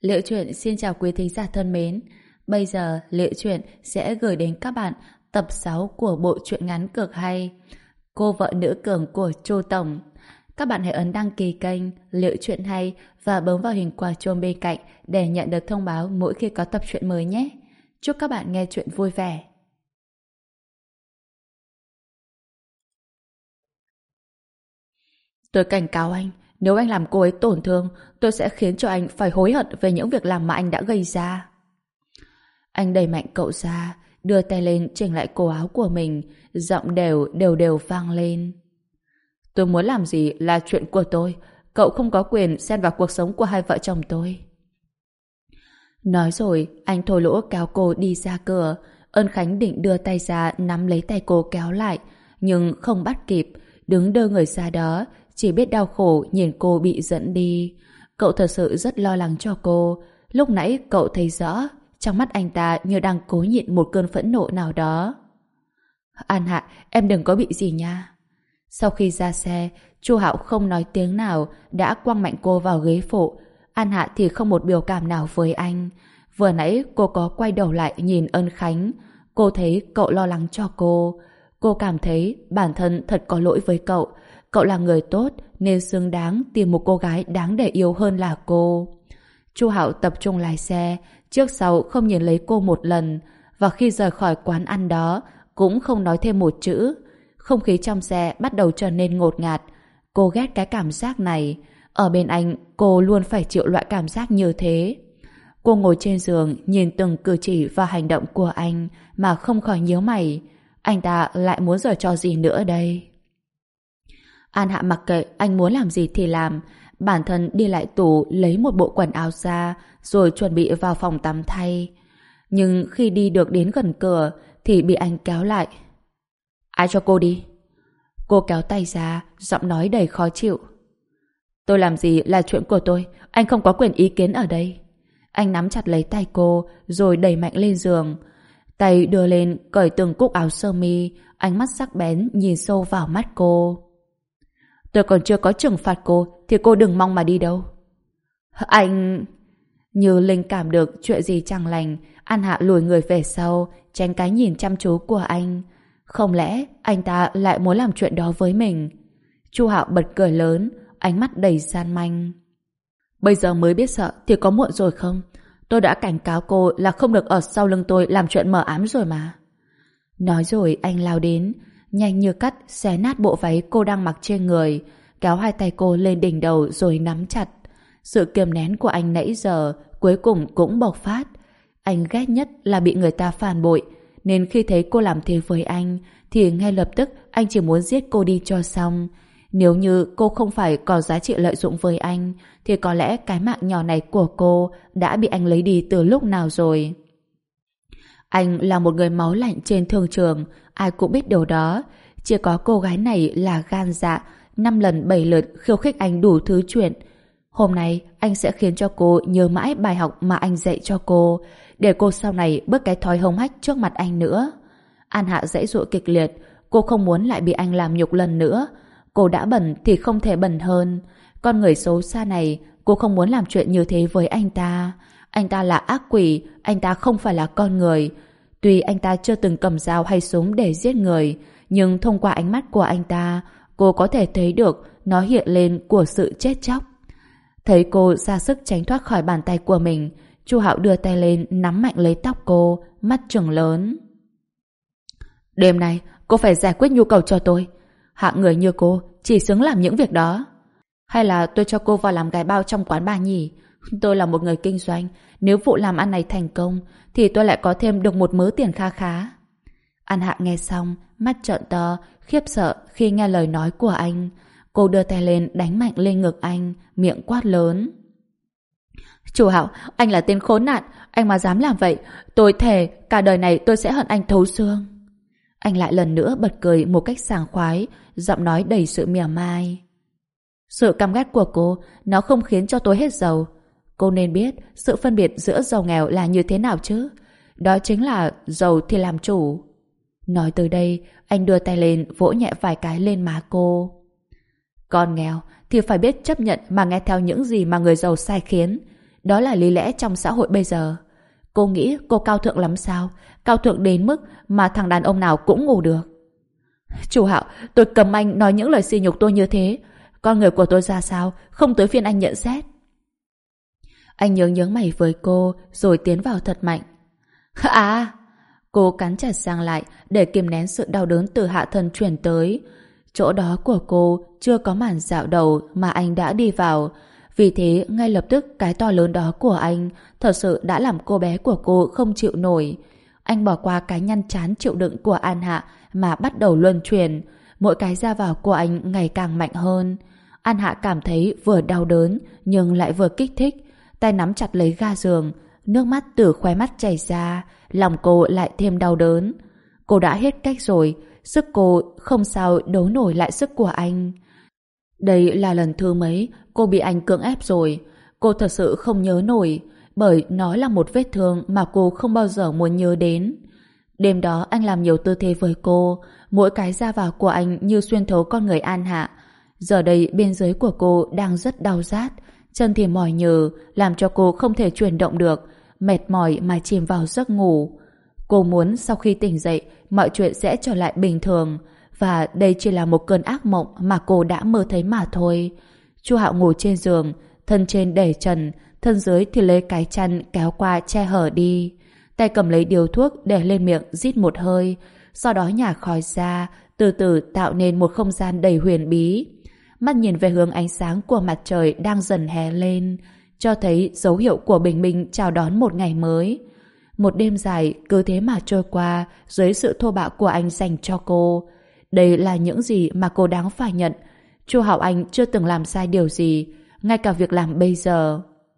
Liệu Chuyện xin chào quý thính giả thân mến. Bây giờ Liệu Chuyện sẽ gửi đến các bạn tập 6 của bộ truyện ngắn cực hay Cô vợ nữ cường của Chu Tổng. Các bạn hãy ấn đăng ký kênh Liệu Chuyện hay và bấm vào hình quả chuông bên cạnh để nhận được thông báo mỗi khi có tập truyện mới nhé. Chúc các bạn nghe truyện vui vẻ. Tôi cảnh cáo anh, nếu anh làm cô ấy tổn thương, tôi sẽ khiến cho anh phải hối hận về những việc làm mà anh đã gây ra. Anh đẩy mạnh cậu ra, đưa tay lên chỉnh lại cổ áo của mình, giọng đều vang lên. Tôi muốn làm gì là chuyện của tôi, cậu không có quyền xen vào cuộc sống của hai vợ chồng tôi. Nói rồi, anh thô lỗ kéo cô đi ra cửa. Ân Khánh định đưa tay ra nắm lấy tay cô kéo lại, nhưng không bắt kịp, đứng đơ người ra đó, chỉ biết đau khổ nhìn cô bị dẫn đi. Cậu thật sự rất lo lắng cho cô. Lúc nãy cậu thấy rõ, trong mắt anh ta như đang cố nhịn một cơn phẫn nộ nào đó. An Hạ, em đừng có bị gì nha. Sau khi ra xe, Chu Hạo không nói tiếng nào, đã quăng mạnh cô vào ghế phụ. An Hạ thì không một biểu cảm nào với anh. Vừa nãy cô có quay đầu lại nhìn Ân Khánh. Cô thấy cậu lo lắng cho cô. Cô cảm thấy bản thân thật có lỗi với cậu. Cậu là người tốt nên xứng đáng tìm một cô gái đáng để yêu hơn là cô. Chu Hạo tập trung lái xe, trước sau không nhìn lấy cô một lần, và khi rời khỏi quán ăn đó cũng không nói thêm một chữ. Không khí trong xe bắt đầu trở nên ngột ngạt. Cô ghét cái cảm giác này. Ở bên anh, cô luôn phải chịu loại cảm giác như thế. Cô ngồi trên giường nhìn từng cử chỉ và hành động của anh mà không khỏi nhíu mày. Anh ta lại muốn giở trò gì nữa đây? An Hạ mặc kệ anh muốn làm gì thì làm. Bản thân đi lại tủ lấy một bộ quần áo ra rồi chuẩn bị vào phòng tắm thay. Nhưng khi đi được đến gần cửa thì bị anh kéo lại. Ai cho cô đi? Cô kéo tay ra, giọng nói đầy khó chịu. Tôi làm gì là chuyện của tôi, anh không có quyền ý kiến ở đây. Anh nắm chặt lấy tay cô rồi đẩy mạnh lên giường. Tay đưa lên cởi từng cúc áo sơ mi, ánh mắt sắc bén nhìn sâu vào mắt cô. Tôi còn chưa có trừng phạt cô thì cô đừng mong mà đi đâu. Anh... Như linh cảm được chuyện gì chẳng lành, An Hạ lùi người về sau, tránh cái nhìn chăm chú của anh. Không lẽ anh ta lại muốn làm chuyện đó với mình? Chu Hạo bật cười lớn, ánh mắt đầy gian manh. Bây giờ mới biết sợ thì có muộn rồi không? Tôi đã cảnh cáo cô là không được ở sau lưng tôi làm chuyện mờ ám rồi mà. Nói rồi anh lao đến, nhanh như cắt xé nát bộ váy cô đang mặc trên người, kéo hai tay cô lên đỉnh đầu rồi nắm chặt. Sự kiềm nén của anh nãy giờ cuối cùng cũng bộc phát. Anh ghét nhất là bị người ta phản bội, nên khi thấy cô làm thế với anh thì ngay lập tức anh chỉ muốn giết cô đi cho xong. Nếu như cô không phải có giá trị lợi dụng với anh thì có lẽ cái mạng nhỏ này của cô đã bị anh lấy đi từ lúc nào rồi. Anh là một người máu lạnh trên thương trường, ai cũng biết điều đó. Chỉ có cô gái này là gan dạ, 5 lần 7 lượt khiêu khích anh đủ thứ chuyện. Hôm nay anh sẽ khiến cho cô nhớ mãi bài học mà anh dạy cho cô, để cô sau này bớt cái thói hống hách trước mặt anh nữa. An Hạ giãy giụa kịch liệt, cô không muốn lại bị anh làm nhục lần nữa. Cô đã bẩn thì không thể bẩn hơn. Con người xấu xa này, cô không muốn làm chuyện như thế với anh ta. Anh ta là ác quỷ, anh ta không phải là con người. Tuy anh ta chưa từng cầm dao hay súng để giết người, nhưng thông qua ánh mắt của anh ta, cô có thể thấy được nó hiện lên của sự chết chóc. Thấy cô ra sức tránh thoát khỏi bàn tay của mình, Chu Hạo đưa tay lên nắm mạnh lấy tóc cô, mắt trừng lớn. Đêm nay cô phải giải quyết nhu cầu cho tôi. Hạng người như cô chỉ xứng làm những việc đó. Hay là tôi cho cô vào làm gái bao trong quán bar nhỉ? Tôi là một người kinh doanh, nếu vụ làm ăn này thành công thì tôi lại có thêm được một mớ tiền kha khá. An Hạ nghe xong, mắt trợn to, khiếp sợ khi nghe lời nói của anh. Cô đưa tay lên đánh mạnh lên ngực anh, miệng quát lớn. Chu Hạo, anh là tên khốn nạn, anh mà dám làm vậy, tôi thề cả đời này tôi sẽ hận anh thấu xương. Anh lại lần nữa bật cười một cách sảng khoái, giọng nói đầy sự mỉa mai. Sự căm ghét của cô, nó không khiến cho tôi hết giàu. Cô nên biết sự phân biệt giữa giàu nghèo là như thế nào chứ. Đó chính là giàu thì làm chủ. Nói tới đây, anh đưa tay lên vỗ nhẹ vài cái lên má cô. Con nghèo thì phải biết chấp nhận mà nghe theo những gì mà người giàu sai khiến. Đó là lý lẽ trong xã hội bây giờ. Cô nghĩ cô cao thượng lắm sao? Cao thượng đến mức mà thằng đàn ông nào cũng ngủ được. Chu Hạo, tôi cầm anh nói những lời sỉ nhục tôi như thế. Con người của tôi ra sao? Không tới phiên anh nhận xét. Anh nhướng mày với cô rồi tiến vào thật mạnh. À! Cô cắn chặt răng lại để kìm nén sự đau đớn từ hạ thân truyền tới. Chỗ đó của cô chưa có màn dạo đầu mà anh đã đi vào. Vì thế ngay lập tức cái to lớn đó của anh thật sự đã làm cô bé của cô không chịu nổi. Anh bỏ qua cái nhăn chán chịu đựng của An Hạ mà bắt đầu luân chuyển. Mỗi cái ra vào của anh ngày càng mạnh hơn. An Hạ cảm thấy vừa đau đớn nhưng lại vừa kích thích. Tay nắm chặt lấy ga giường, nước mắt từ khóe mắt chảy ra, lòng cô lại thêm đau đớn. Cô đã hết cách rồi, sức cô không sao đấu nổi lại sức của anh. Đây là lần thứ mấy cô bị anh cưỡng ép rồi. Cô thật sự không nhớ nổi, bởi nó là một vết thương mà cô không bao giờ muốn nhớ đến. Đêm đó anh làm nhiều tư thế với cô, mỗi cái ra vào của anh như xuyên thấu con người An Hạ. Giờ đây bên dưới của cô đang rất đau rát, chân thì mỏi nhừ, làm cho cô không thể chuyển động được, mệt mỏi mà chìm vào giấc ngủ. Cô muốn sau khi tỉnh dậy, mọi chuyện sẽ trở lại bình thường, và đây chỉ là một cơn ác mộng mà cô đã mơ thấy mà thôi. Chu Hạo ngủ trên giường, thân trên để trần, thân dưới thì lấy cái chăn kéo qua che hở đi. Tay cầm lấy điếu thuốc để lên miệng rít một hơi, sau đó nhả khói ra, từ từ tạo nên một không gian đầy huyền bí. Mắt nhìn về hướng ánh sáng của mặt trời đang dần hé lên, cho thấy dấu hiệu của bình minh chào đón một ngày mới. Một đêm dài cứ thế mà trôi qua dưới sự thô bạo của anh dành cho cô. Đây là những gì mà cô đáng phải nhận. Chu Hạo Anh chưa từng làm sai điều gì, ngay cả việc làm bây giờ.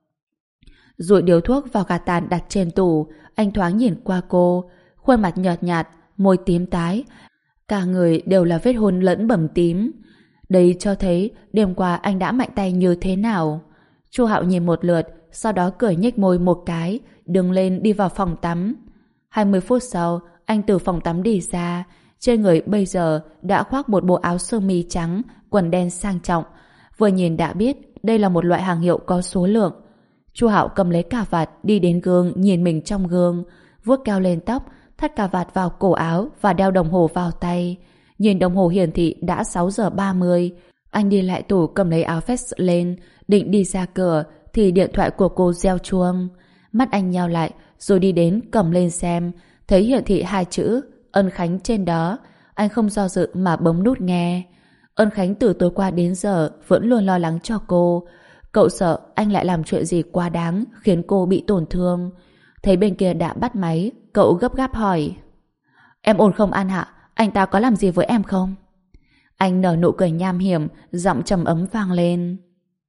Dụi điếu thuốc vào gạt tàn đặt trên tủ, anh thoáng nhìn qua cô, khuôn mặt nhợt nhạt, môi tím tái, cả người đều là vết hôn lẫn bầm tím. Đây cho thấy đêm qua anh đã mạnh tay như thế nào. Chu Hạo nhìn một lượt, sau đó cười nhếch môi một cái, đứng lên đi vào phòng tắm. 20 phút sau, anh từ phòng tắm đi ra. Trên người bây giờ đã khoác một bộ áo sơ mi trắng, quần đen sang trọng. Vừa nhìn đã biết đây là một loại hàng hiệu có số lượng. Chu Hạo cầm lấy cà vạt đi đến gương nhìn mình trong gương, vuốt keo lên tóc, thắt cà vạt vào cổ áo và đeo đồng hồ vào tay. Nhìn đồng hồ hiển thị đã 6 giờ 30. Anh đi lại tủ cầm lấy áo vest lên, định đi ra cửa thì điện thoại của cô reo chuông. Mắt anh nheo lại rồi đi đến cầm lên xem, thấy hiển thị 2 chữ Ân Khánh trên đó. Anh không do dự mà bấm nút nghe. Ân Khánh từ tối qua đến giờ vẫn luôn lo lắng cho cô. Cậu sợ anh lại làm chuyện gì quá đáng khiến cô bị tổn thương. Thấy bên kia đã bắt máy, cậu gấp gáp hỏi: Em ổn không An Hạ? Anh ta có làm gì với em không? Anh nở nụ cười nham hiểm, giọng trầm ấm vang lên: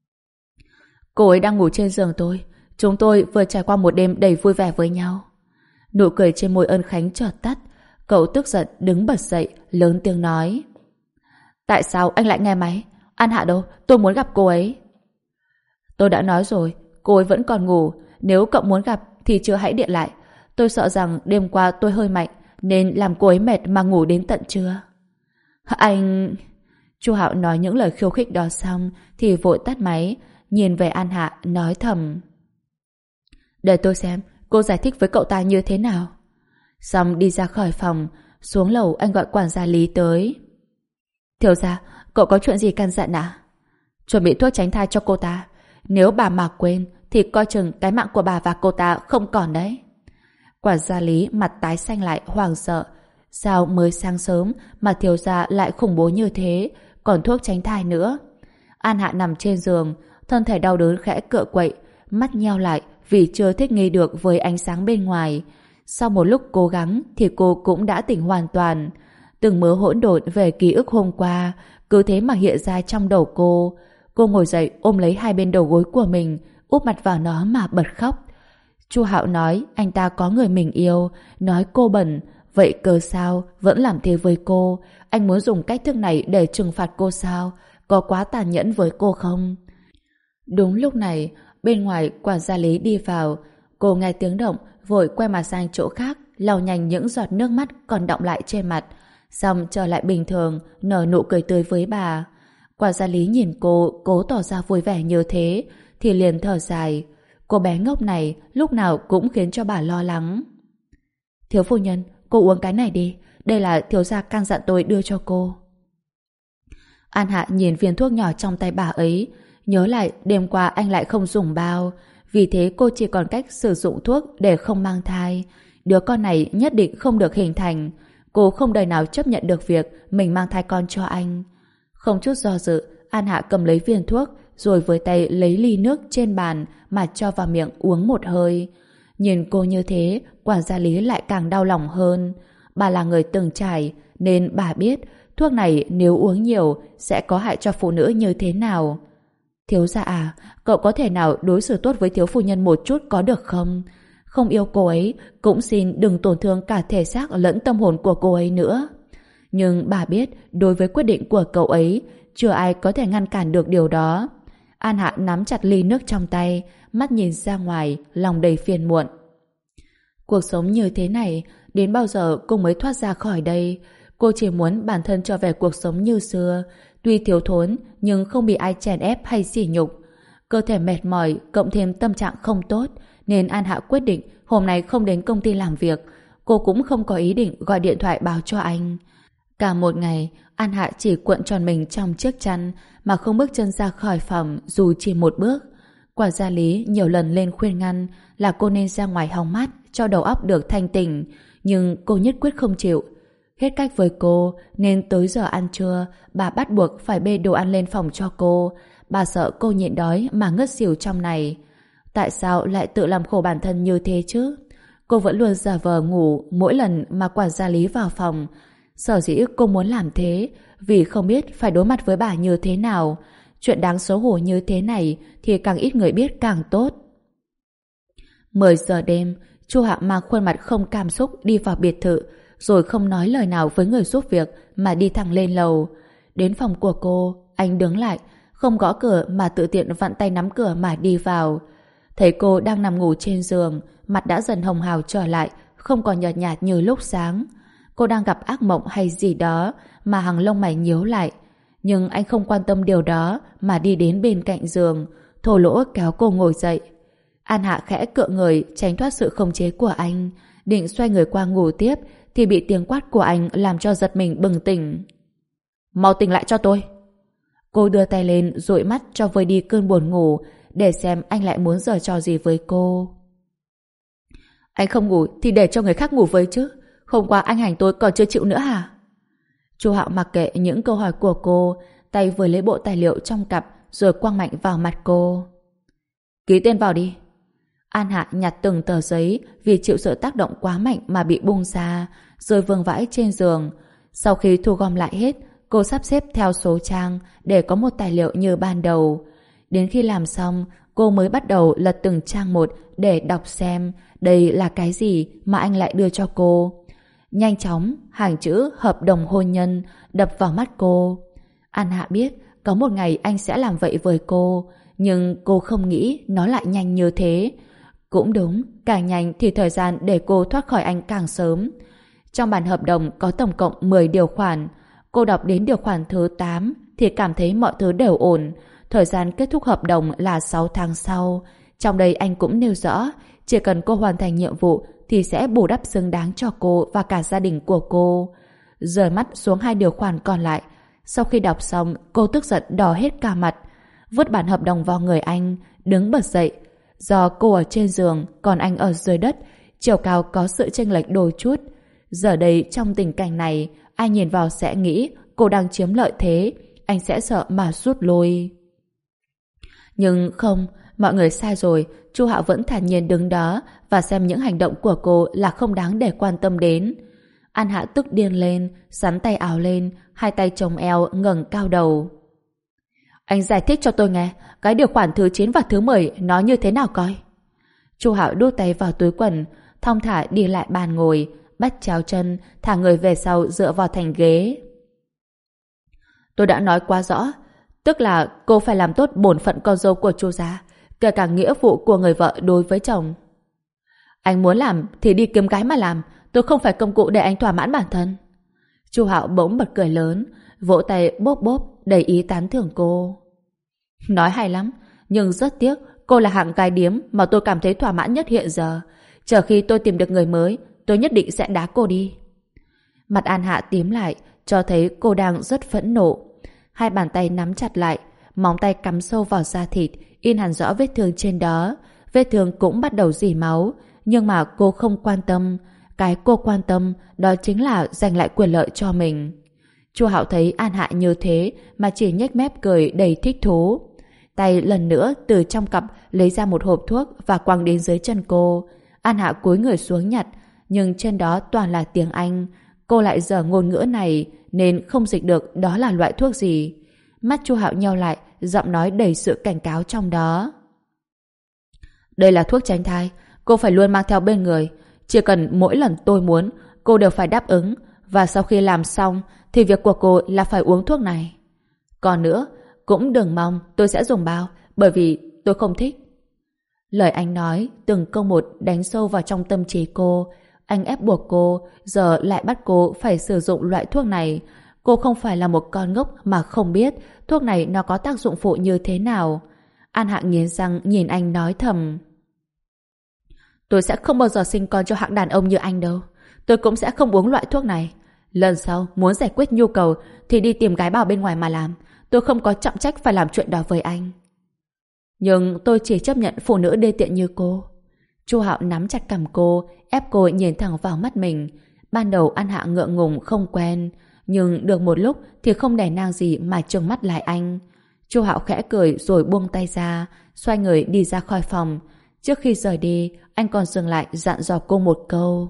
Cô ấy đang ngủ trên giường tôi. Chúng tôi vừa trải qua một đêm đầy vui vẻ với nhau. Nụ cười trên môi Ân Khánh chợt tắt. Cậu tức giận đứng bật dậy, lớn tiếng nói: Tại sao anh lại nghe máy? An Hạ đâu? Tôi muốn gặp cô ấy. Tôi đã nói rồi, cô ấy vẫn còn ngủ. Nếu cậu muốn gặp thì chưa hãy điện lại. Tôi sợ rằng đêm qua tôi hơi mạnh nên làm cô ấy mệt mà ngủ đến tận trưa. Anh... Chu Hạo nói những lời khiêu khích đó xong thì vội tắt máy, nhìn về An Hạ nói thầm: Để tôi xem cô giải thích với cậu ta như thế nào. Xong đi ra khỏi phòng, xuống lầu anh gọi quản gia Lý tới. Thiếu gia, cậu có chuyện gì căn dặn à? Chuẩn bị thuốc tránh thai cho cô ta. Nếu bà mà quên thì coi chừng cái mạng của bà và cô ta không còn đấy. Quản gia Lý mặt tái xanh lại hoảng sợ. Sao mới sáng sớm mà thiếu gia lại khủng bố như thế, còn thuốc tránh thai nữa? An Hạ nằm trên giường, thân thể đau đớn khẽ cựa quậy, mắt nheo lại vì chưa thích nghi được với ánh sáng bên ngoài. Sau một lúc cố gắng thì cô cũng đã tỉnh hoàn toàn. Từng mớ hỗn độn về ký ức hôm qua cứ thế mà hiện ra trong đầu cô. Cô ngồi dậy ôm lấy hai bên đầu gối của mình, úp mặt vào nó mà bật khóc. Chu Hạo nói anh ta có người mình yêu, nói cô bẩn. Vậy cớ sao vẫn làm thế với cô? Anh muốn dùng cách thức này để trừng phạt cô sao? Có quá tàn nhẫn với cô không? Đúng lúc này, bên ngoài quản gia Lý đi vào. Cô nghe tiếng động, vội quay mặt sang chỗ khác, lau nhanh những giọt nước mắt còn đọng lại trên mặt. Xong trở lại bình thường, nở nụ cười tươi với bà. Quản gia Lý nhìn cô cố tỏ ra vui vẻ như thế thì liền thở dài. Cô bé ngốc này lúc nào cũng khiến cho bà lo lắng. Thiếu phu nhân, cô uống cái này đi. Đây là thiếu gia căn dặn tôi đưa cho cô. An Hạ nhìn viên thuốc nhỏ trong tay bà ấy, nhớ lại đêm qua anh lại không dùng bao, vì thế cô chỉ còn cách sử dụng thuốc để không mang thai. Đứa con này nhất định không được hình thành. Cô không đời nào chấp nhận được việc mình mang thai con cho anh. Không chút do dự, An Hạ cầm lấy viên thuốc, rồi với tay lấy ly nước trên bàn mà cho vào miệng uống một hơi. Nhìn cô như thế, quản gia Lý lại càng đau lòng hơn. Bà là người từng trải, nên bà biết thuốc này nếu uống nhiều sẽ có hại cho phụ nữ như thế nào. Thiếu gia à, cậu có thể nào đối xử tốt với thiếu phu nhân một chút có được không? Không yêu cô ấy, cũng xin đừng tổn thương cả thể xác lẫn tâm hồn của cô ấy nữa. Nhưng bà biết, đối với quyết định của cậu ấy, chưa ai có thể ngăn cản được điều đó. An Hạ nắm chặt ly nước trong tay, mắt nhìn ra ngoài, lòng đầy phiền muộn. Cuộc sống như thế này, đến bao giờ cô mới thoát ra khỏi đây? Cô chỉ muốn bản thân trở về cuộc sống như xưa, tuy thiếu thốn nhưng không bị ai chèn ép hay sỉ nhục. Cơ thể mệt mỏi cộng thêm tâm trạng không tốt, nên An Hạ quyết định hôm nay không đến công ty làm việc. Cô cũng không có ý định gọi điện thoại báo cho anh. Cả một ngày, An Hạ chỉ cuộn tròn mình trong chiếc chăn mà không bước chân ra khỏi phòng dù chỉ một bước. Quản gia Lý nhiều lần lên khuyên ngăn là cô nên ra ngoài hóng mát cho đầu óc được thanh tỉnh, nhưng cô nhất quyết không chịu. Hết cách với cô nên tới giờ ăn trưa bà bắt buộc phải bê đồ ăn lên phòng cho cô. Bà sợ cô nhịn đói mà ngất xỉu trong này. Tại sao lại tự làm khổ bản thân như thế chứ? Cô vẫn luôn giả vờ ngủ mỗi lần mà quản gia Lý vào phòng. Sở dĩ cô muốn làm thế vì không biết phải đối mặt với bà như thế nào. Chuyện đáng xấu hổ như thế này thì càng ít người biết càng tốt. 10 giờ đêm, Chu Hạo mang khuôn mặt không cảm xúc đi vào biệt thự, rồi không nói lời nào với người giúp việc mà đi thẳng lên lầu. Đến phòng của cô, anh đứng lại, không gõ cửa mà tự tiện vặn tay nắm cửa mà đi vào. Thấy cô đang nằm ngủ trên giường, mặt đã dần hồng hào trở lại, không còn nhợt nhạt như lúc sáng. Cô đang gặp ác mộng hay gì đó mà hàng lông mày nhíu lại. Nhưng anh không quan tâm điều đó mà đi đến bên cạnh giường, thô lỗ kéo cô ngồi dậy. An Hạ khẽ cựa người tránh thoát sự khống chế của anh, định xoay người qua ngủ tiếp thì bị tiếng quát của anh làm cho giật mình bừng tỉnh. Mau tỉnh lại cho tôi! Cô đưa tay lên dụi mắt cho vơi đi cơn buồn ngủ để xem anh lại muốn giở trò gì với cô. Anh không ngủ thì để cho người khác ngủ với chứ. Hôm qua anh hành tôi còn chưa chịu nữa hả? Chu Hạo mặc kệ những câu hỏi của cô, tay vừa lấy bộ tài liệu trong cặp rồi quăng mạnh vào mặt cô. Ký tên vào đi. An Hạ nhặt từng tờ giấy vì chịu sự tác động quá mạnh mà bị bung ra, rồi vương vãi trên giường. Sau khi thu gom lại hết, cô sắp xếp theo số trang để có một tài liệu như ban đầu. Đến khi làm xong, cô mới bắt đầu lật từng trang một để đọc xem đây là cái gì mà anh lại đưa cho cô. Nhanh chóng, hàng chữ hợp đồng hôn nhân đập vào mắt cô. An Hạ biết có một ngày anh sẽ làm vậy với cô, nhưng cô không nghĩ nó lại nhanh như thế. Cũng đúng, càng nhanh thì thời gian để cô thoát khỏi anh càng sớm. Trong bản hợp đồng có tổng cộng 10 điều khoản. Cô đọc đến điều khoản thứ 8 thì cảm thấy mọi thứ đều ổn. Thời gian kết thúc hợp đồng là 6 tháng sau. Trong đây anh cũng nêu rõ, chỉ cần cô hoàn thành nhiệm vụ thì sẽ bù đắp xứng đáng cho cô và cả gia đình của cô. Rời mắt xuống 2 điều khoản còn lại. Sau khi đọc xong, cô tức giận đỏ hết cả mặt. Vứt bản hợp đồng vào người anh, đứng bật dậy. Do cô ở trên giường, còn anh ở dưới đất, chiều cao có sự chênh lệch đôi chút. Giờ đây trong tình cảnh này, ai nhìn vào sẽ nghĩ cô đang chiếm lợi thế, anh sẽ sợ mà rút lui. Nhưng không, mọi người sai rồi. Chu Hạo vẫn thản nhiên đứng đó và xem những hành động của cô là không đáng để quan tâm đến. An Hạ tức điên lên, xắn tay áo lên, hai tay chồng eo ngẩng cao đầu. Anh giải thích cho tôi nghe, cái điều khoản thứ 9 và thứ 10 nó như thế nào coi? Chu Hạo đút tay vào túi quần, thong thả đi lại bàn ngồi, bắt chéo chân, thả người về sau dựa vào thành ghế. Tôi đã nói quá rõ, tức là cô phải làm tốt bổn phận con dâu của Chu gia, kể cả nghĩa vụ của người vợ đối với chồng. Anh muốn làm thì đi kiếm cái mà làm, tôi không phải công cụ để anh thỏa mãn bản thân. Chu Hạo bỗng bật cười lớn, vỗ tay bốp bốp đầy ý tán thưởng cô. Nói hay lắm, nhưng rất tiếc cô là hạng gái điếm mà tôi cảm thấy thỏa mãn nhất hiện giờ. Chờ khi tôi tìm được người mới, tôi nhất định sẽ đá cô đi. Mặt An Hạ tím lại, cho thấy cô đang rất phẫn nộ. Hai bàn tay nắm chặt lại, móng tay cắm sâu vào da thịt, in hẳn rõ vết thương trên đó. Vết thương cũng bắt đầu rỉ máu, nhưng mà cô không quan tâm. Cái cô quan tâm đó chính là giành lại quyền lợi cho mình. Chu Hạo thấy An Hạ như thế mà chỉ nhếch mép cười đầy thích thú. Tay lần nữa từ trong cặp lấy ra một hộp thuốc và quăng đến dưới chân cô. An Hạ cúi người xuống nhặt, nhưng trên đó toàn là tiếng Anh. Cô lại dở ngôn ngữ này nên không dịch được đó là loại thuốc gì. Mắt Chu Hạo nheo lại, giọng nói đầy sự cảnh cáo trong đó. Đây là thuốc tránh thai, cô phải luôn mang theo bên người. Chỉ cần mỗi lần tôi muốn, cô đều phải đáp ứng. Và sau khi làm xong thì việc của cô là phải uống thuốc này. Còn nữa, cũng đừng mong tôi sẽ dùng bao, bởi vì tôi không thích. Lời anh nói từng câu một đánh sâu vào trong tâm trí cô. Anh ép buộc cô, giờ lại bắt cô phải sử dụng loại thuốc này. Cô không phải là một con ngốc mà không biết thuốc này nó có tác dụng phụ như thế nào. An Hạ nghiến răng nhìn anh nói thầm. Tôi sẽ không bao giờ sinh con cho hạng đàn ông như anh đâu. Tôi cũng sẽ không uống loại thuốc này. Lần sau muốn giải quyết nhu cầu thì đi tìm gái bào bên ngoài mà làm. Tôi không có trọng trách phải làm chuyện đó với anh. Nhưng tôi chỉ chấp nhận phụ nữ đê tiện như cô. Chu Hạo nắm chặt cằm cô, ép cô nhìn thẳng vào mắt mình. Ban đầu An Hạ ngượng ngùng không quen, nhưng được một lúc thì không đè nang gì mà trừng mắt lại anh. Chu Hạo khẽ cười rồi buông tay ra, xoay người đi ra khỏi phòng. Trước khi rời đi, anh còn dừng lại dặn dò cô một câu.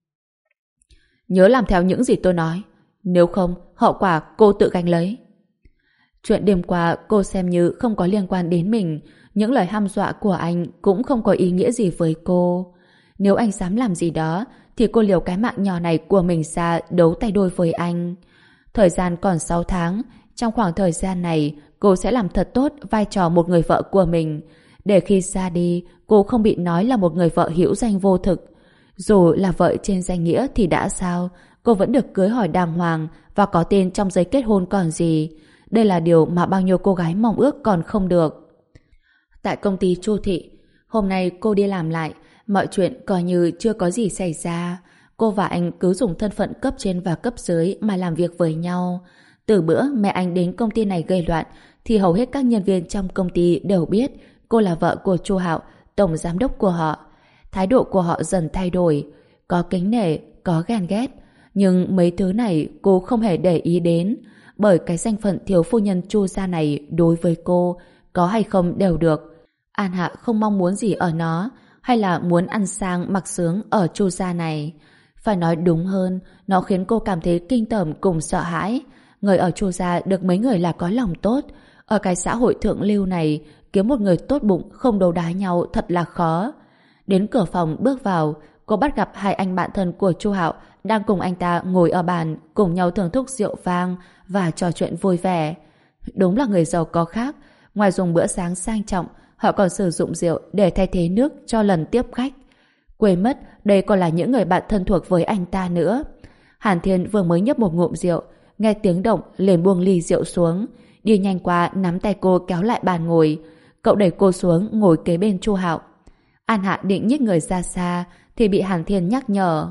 Nhớ làm theo những gì tôi nói, nếu không, hậu quả cô tự gánh lấy. Chuyện đêm qua cô xem như không có liên quan đến mình. Những lời hăm dọa của anh cũng không có ý nghĩa gì với cô. Nếu anh dám làm gì đó thì cô liều cái mạng nhỏ này của mình ra đấu tay đôi với anh. Thời gian còn 6 tháng. Trong khoảng thời gian này cô sẽ làm thật tốt vai trò một người vợ của mình, để khi ra đi cô không bị nói là một người vợ hữu danh vô thực. Dù là vợ trên danh nghĩa thì đã sao, cô vẫn được cưới hỏi đàng hoàng và có tên trong giấy kết hôn còn gì. Đây là điều mà bao nhiêu cô gái mong ước còn không được. Tại công ty Chu Thị, hôm nay cô đi làm lại, mọi chuyện coi như chưa có gì xảy ra. Cô và anh cứ dùng thân phận cấp trên và cấp dưới mà làm việc với nhau. Từ bữa mẹ anh đến công ty này gây loạn thì hầu hết các nhân viên trong công ty đều biết cô là vợ của Chu Hạo, tổng giám đốc của họ. Thái độ của họ dần thay đổi, có kính nể, có ghen ghét, nhưng mấy thứ này cô không hề để ý đến, bởi cái danh phận thiếu phu nhân Chu gia này đối với cô có hay không đều được. An Hạ không mong muốn gì ở nó, hay là muốn ăn sang mặc sướng ở Chu gia này. Phải nói đúng hơn, nó khiến cô cảm thấy kinh tởm cùng sợ hãi. Người ở Chu gia được mấy người là có lòng tốt. Ở cái xã hội thượng lưu này, kiếm một người tốt bụng không đấu đá nhau thật là khó. Đến cửa phòng bước vào, cô bắt gặp hai anh bạn thân của Chu Hạo đang cùng anh ta ngồi ở bàn, cùng nhau thưởng thức rượu vang và trò chuyện vui vẻ. Đúng là người giàu có khác, ngoài dùng bữa sáng sang trọng, họ còn sử dụng rượu để thay thế nước cho lần tiếp khách. Quên mất, đây còn là những người bạn thân thuộc với anh ta nữa. Hàn Thiên vừa mới nhấp một ngụm rượu, nghe tiếng động liền buông ly rượu xuống, đi nhanh qua nắm tay cô kéo lại bàn ngồi. Cậu đẩy cô xuống ngồi kế bên Chu Hạo. An Hạ định nhích người ra xa thì bị Hàn Thiên nhắc nhở.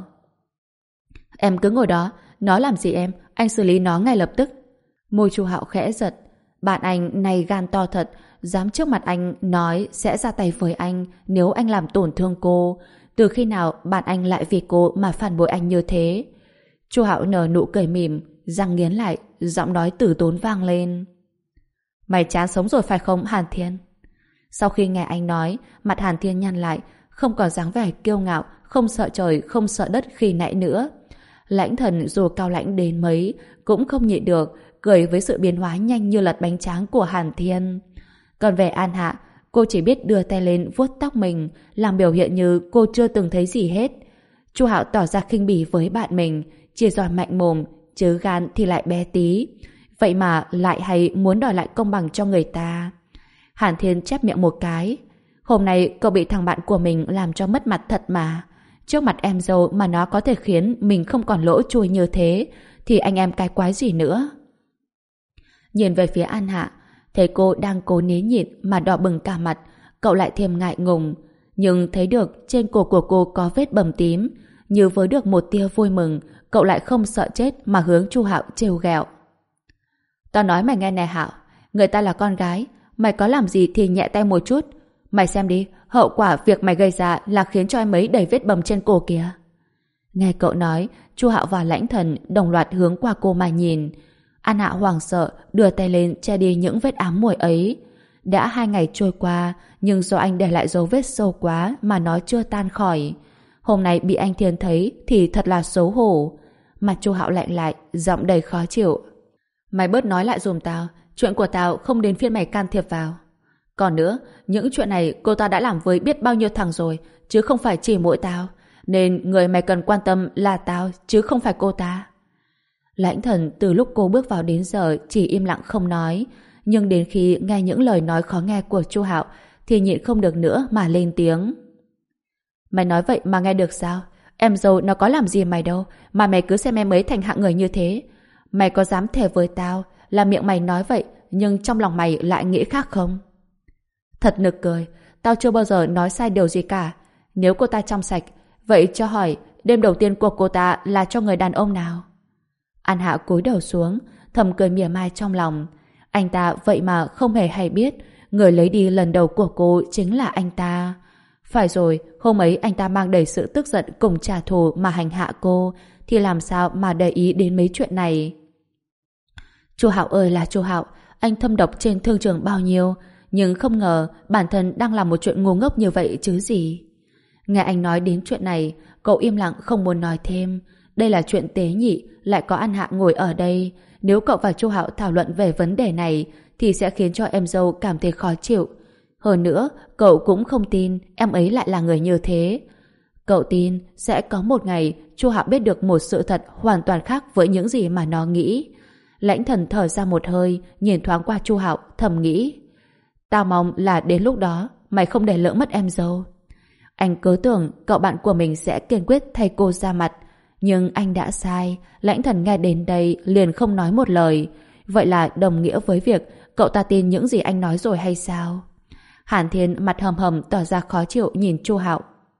Em cứ ngồi đó, nó làm gì em, anh xử lý nó ngay lập tức. Môi Chu Hạo khẽ giật. Bạn anh này gan to thật, dám trước mặt anh nói sẽ ra tay với anh nếu anh làm tổn thương cô. Từ khi nào bạn anh lại vì cô mà phản bội anh như thế? Chu Hạo nở nụ cười mỉm, răng nghiến lại, giọng nói tử tốn vang lên. Mày chán sống rồi phải không, Hàn Thiên? Sau khi nghe anh nói, mặt Hàn Thiên nhăn lại, không còn dáng vẻ kiêu ngạo, không sợ trời, không sợ đất khi nãy nữa. Lãnh Thần dù cao lãnh đến mấy, cũng không nhịn được, cười với sự biến hóa nhanh như lật bánh tráng của Hàn Thiên. Còn về An Hạ, cô chỉ biết đưa tay lên vuốt tóc mình, làm biểu hiện như cô chưa từng thấy gì hết. Chu Hạo tỏ ra khinh bỉ với bạn mình, chỉ giỏi mạnh mồm, chứ gan thì lại bé tí. Vậy mà lại hay muốn đòi lại công bằng cho người ta. Hàn Thiên chép miệng một cái. Hôm nay cậu bị thằng bạn của mình làm cho mất mặt thật mà. Trước mặt em dâu mà nó có thể khiến mình không còn lỗ chui như thế, thì anh em cái quái gì nữa. Nhìn về phía An Hạ, thấy cô đang cố nín nhịn mà đỏ bừng cả mặt, cậu lại thêm ngại ngùng. Nhưng thấy được trên cổ của cô có vết bầm tím, như với được một tia vui mừng, cậu lại không sợ chết mà hướng Chu Hạo trêu ghẹo. Tao nói mày nghe nè Hạo, người ta là con gái, mày có làm gì thì nhẹ tay một chút. Mày xem đi, hậu quả việc mày gây ra là khiến cho em ấy đầy vết bầm trên cổ kìa. Nghe cậu nói, Chu Hạo và Lãnh Thần đồng loạt hướng qua cô mà nhìn. An Hạ hoảng sợ, đưa tay lên che đi những vết ám muội ấy. Đã 2 ngày trôi qua, nhưng do anh để lại dấu vết sâu quá mà nó chưa tan khỏi. Hôm nay bị anh Thiên thấy thì thật là xấu hổ. Mặt Chu Hạo lạnh lại, giọng đầy khó chịu. Mày bớt nói lại giùm tao, chuyện của tao không đến phiên mày can thiệp vào. Còn nữa, những chuyện này cô ta đã làm với biết bao nhiêu thằng rồi, chứ không phải chỉ mỗi tao. Nên người mày cần quan tâm là tao, chứ không phải cô ta. Lãnh Thần từ lúc cô bước vào đến giờ chỉ im lặng không nói, nhưng đến khi nghe những lời nói khó nghe của Chu Hạo thì nhịn không được nữa mà lên tiếng. Mày nói vậy mà nghe được sao? Em dâu nó có làm gì mày đâu, mà mày cứ xem em ấy thành hạng người như thế. Mày có dám thề với tao là miệng mày nói vậy nhưng trong lòng mày lại nghĩ khác không? Thật nực cười, tao chưa bao giờ nói sai điều gì cả. Nếu cô ta trong sạch, vậy cho hỏi đêm đầu tiên của cô ta là cho người đàn ông nào? An Hạ cúi đầu xuống, thầm cười mỉa mai trong lòng. Anh ta vậy mà không hề hay biết người lấy đi lần đầu của cô chính là anh ta. Phải rồi, hôm ấy anh ta mang đầy sự tức giận cùng trả thù mà hành hạ cô, thì làm sao mà để ý đến mấy chuyện này? Chu Hạo ơi là Chu Hạo, anh thâm độc trên thương trường bao nhiêu, nhưng không ngờ bản thân đang làm một chuyện ngu ngốc như vậy chứ gì. Nghe anh nói đến chuyện này, cậu im lặng không muốn nói thêm. Đây là chuyện tế nhị, lại có An Hạ ngồi ở đây. Nếu cậu và Chu Hạo thảo luận về vấn đề này thì sẽ khiến cho em dâu cảm thấy khó chịu. Hơn nữa, cậu cũng không tin em ấy lại là người như thế. Cậu tin sẽ có một ngày Chu Hạo biết được một sự thật hoàn toàn khác với những gì mà nó nghĩ. Lãnh Thần thở ra một hơi, nhìn thoáng qua Chu Hạo, thầm nghĩ. Tao mong là đến lúc đó mày không để lỡ mất em dâu. Anh cứ tưởng cậu bạn của mình sẽ kiên quyết thay cô ra mặt, nhưng anh đã sai. Lãnh Thần nghe đến đây liền không nói một lời. Vậy là đồng nghĩa với việc cậu ta tin những gì anh nói rồi hay sao? Hàn Thiên mặt hầm hầm tỏ ra khó chịu nhìn Chu Hạo.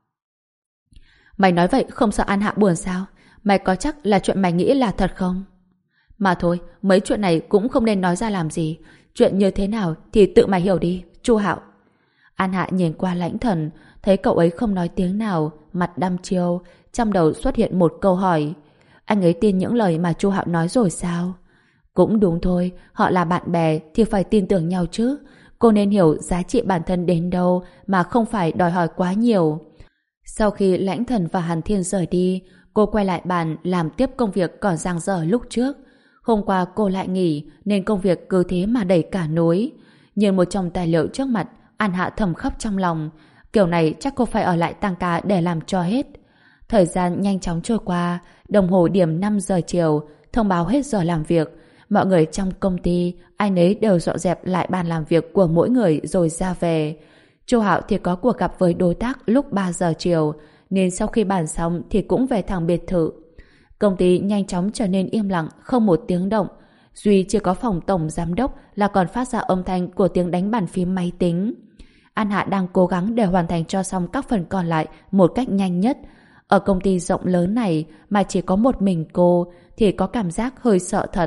Mày nói vậy không sợ An Hạ buồn sao? Mày có chắc là chuyện mày nghĩ là thật không? Mà thôi, mấy chuyện này cũng không nên nói ra làm gì. Chuyện như thế nào thì tự mày hiểu đi, Chu Hạo. An Hạ nhìn qua Lãnh Thần, thấy cậu ấy không nói tiếng nào, mặt đăm chiêu, trong đầu xuất hiện một câu hỏi. Anh ấy tin những lời mà Chu Hạo nói rồi sao? Cũng đúng thôi, họ là bạn bè thì phải tin tưởng nhau chứ. Cô nên hiểu giá trị bản thân đến đâu mà không phải đòi hỏi quá nhiều. Sau khi Lãnh Thần và Hàn Thiên rời đi, cô quay lại bàn làm tiếp công việc còn dang dở lúc trước. Hôm qua cô lại nghỉ nên công việc cứ thế mà đẩy cả núi. Nhìn một chồng tài liệu trước mặt, An Hạ thầm khóc trong lòng. Kiểu này chắc cô phải ở lại tăng ca để làm cho hết. Thời gian nhanh chóng trôi qua, đồng hồ điểm 5 giờ chiều, thông báo hết giờ làm việc. Mọi người trong công ty, ai nấy đều dọn dẹp lại bàn làm việc của mỗi người rồi ra về. Chu Hạo thì có cuộc gặp với đối tác lúc 3 giờ chiều, nên sau khi bàn xong thì cũng về thẳng biệt thự. Công ty nhanh chóng trở nên im lặng, không một tiếng động. Duy chỉ có phòng tổng giám đốc là còn phát ra âm thanh của tiếng đánh bàn phím máy tính. An Hạ đang cố gắng để hoàn thành cho xong các phần còn lại một cách nhanh nhất. Ở công ty rộng lớn này mà chỉ có một mình cô thì có cảm giác hơi sợ thật.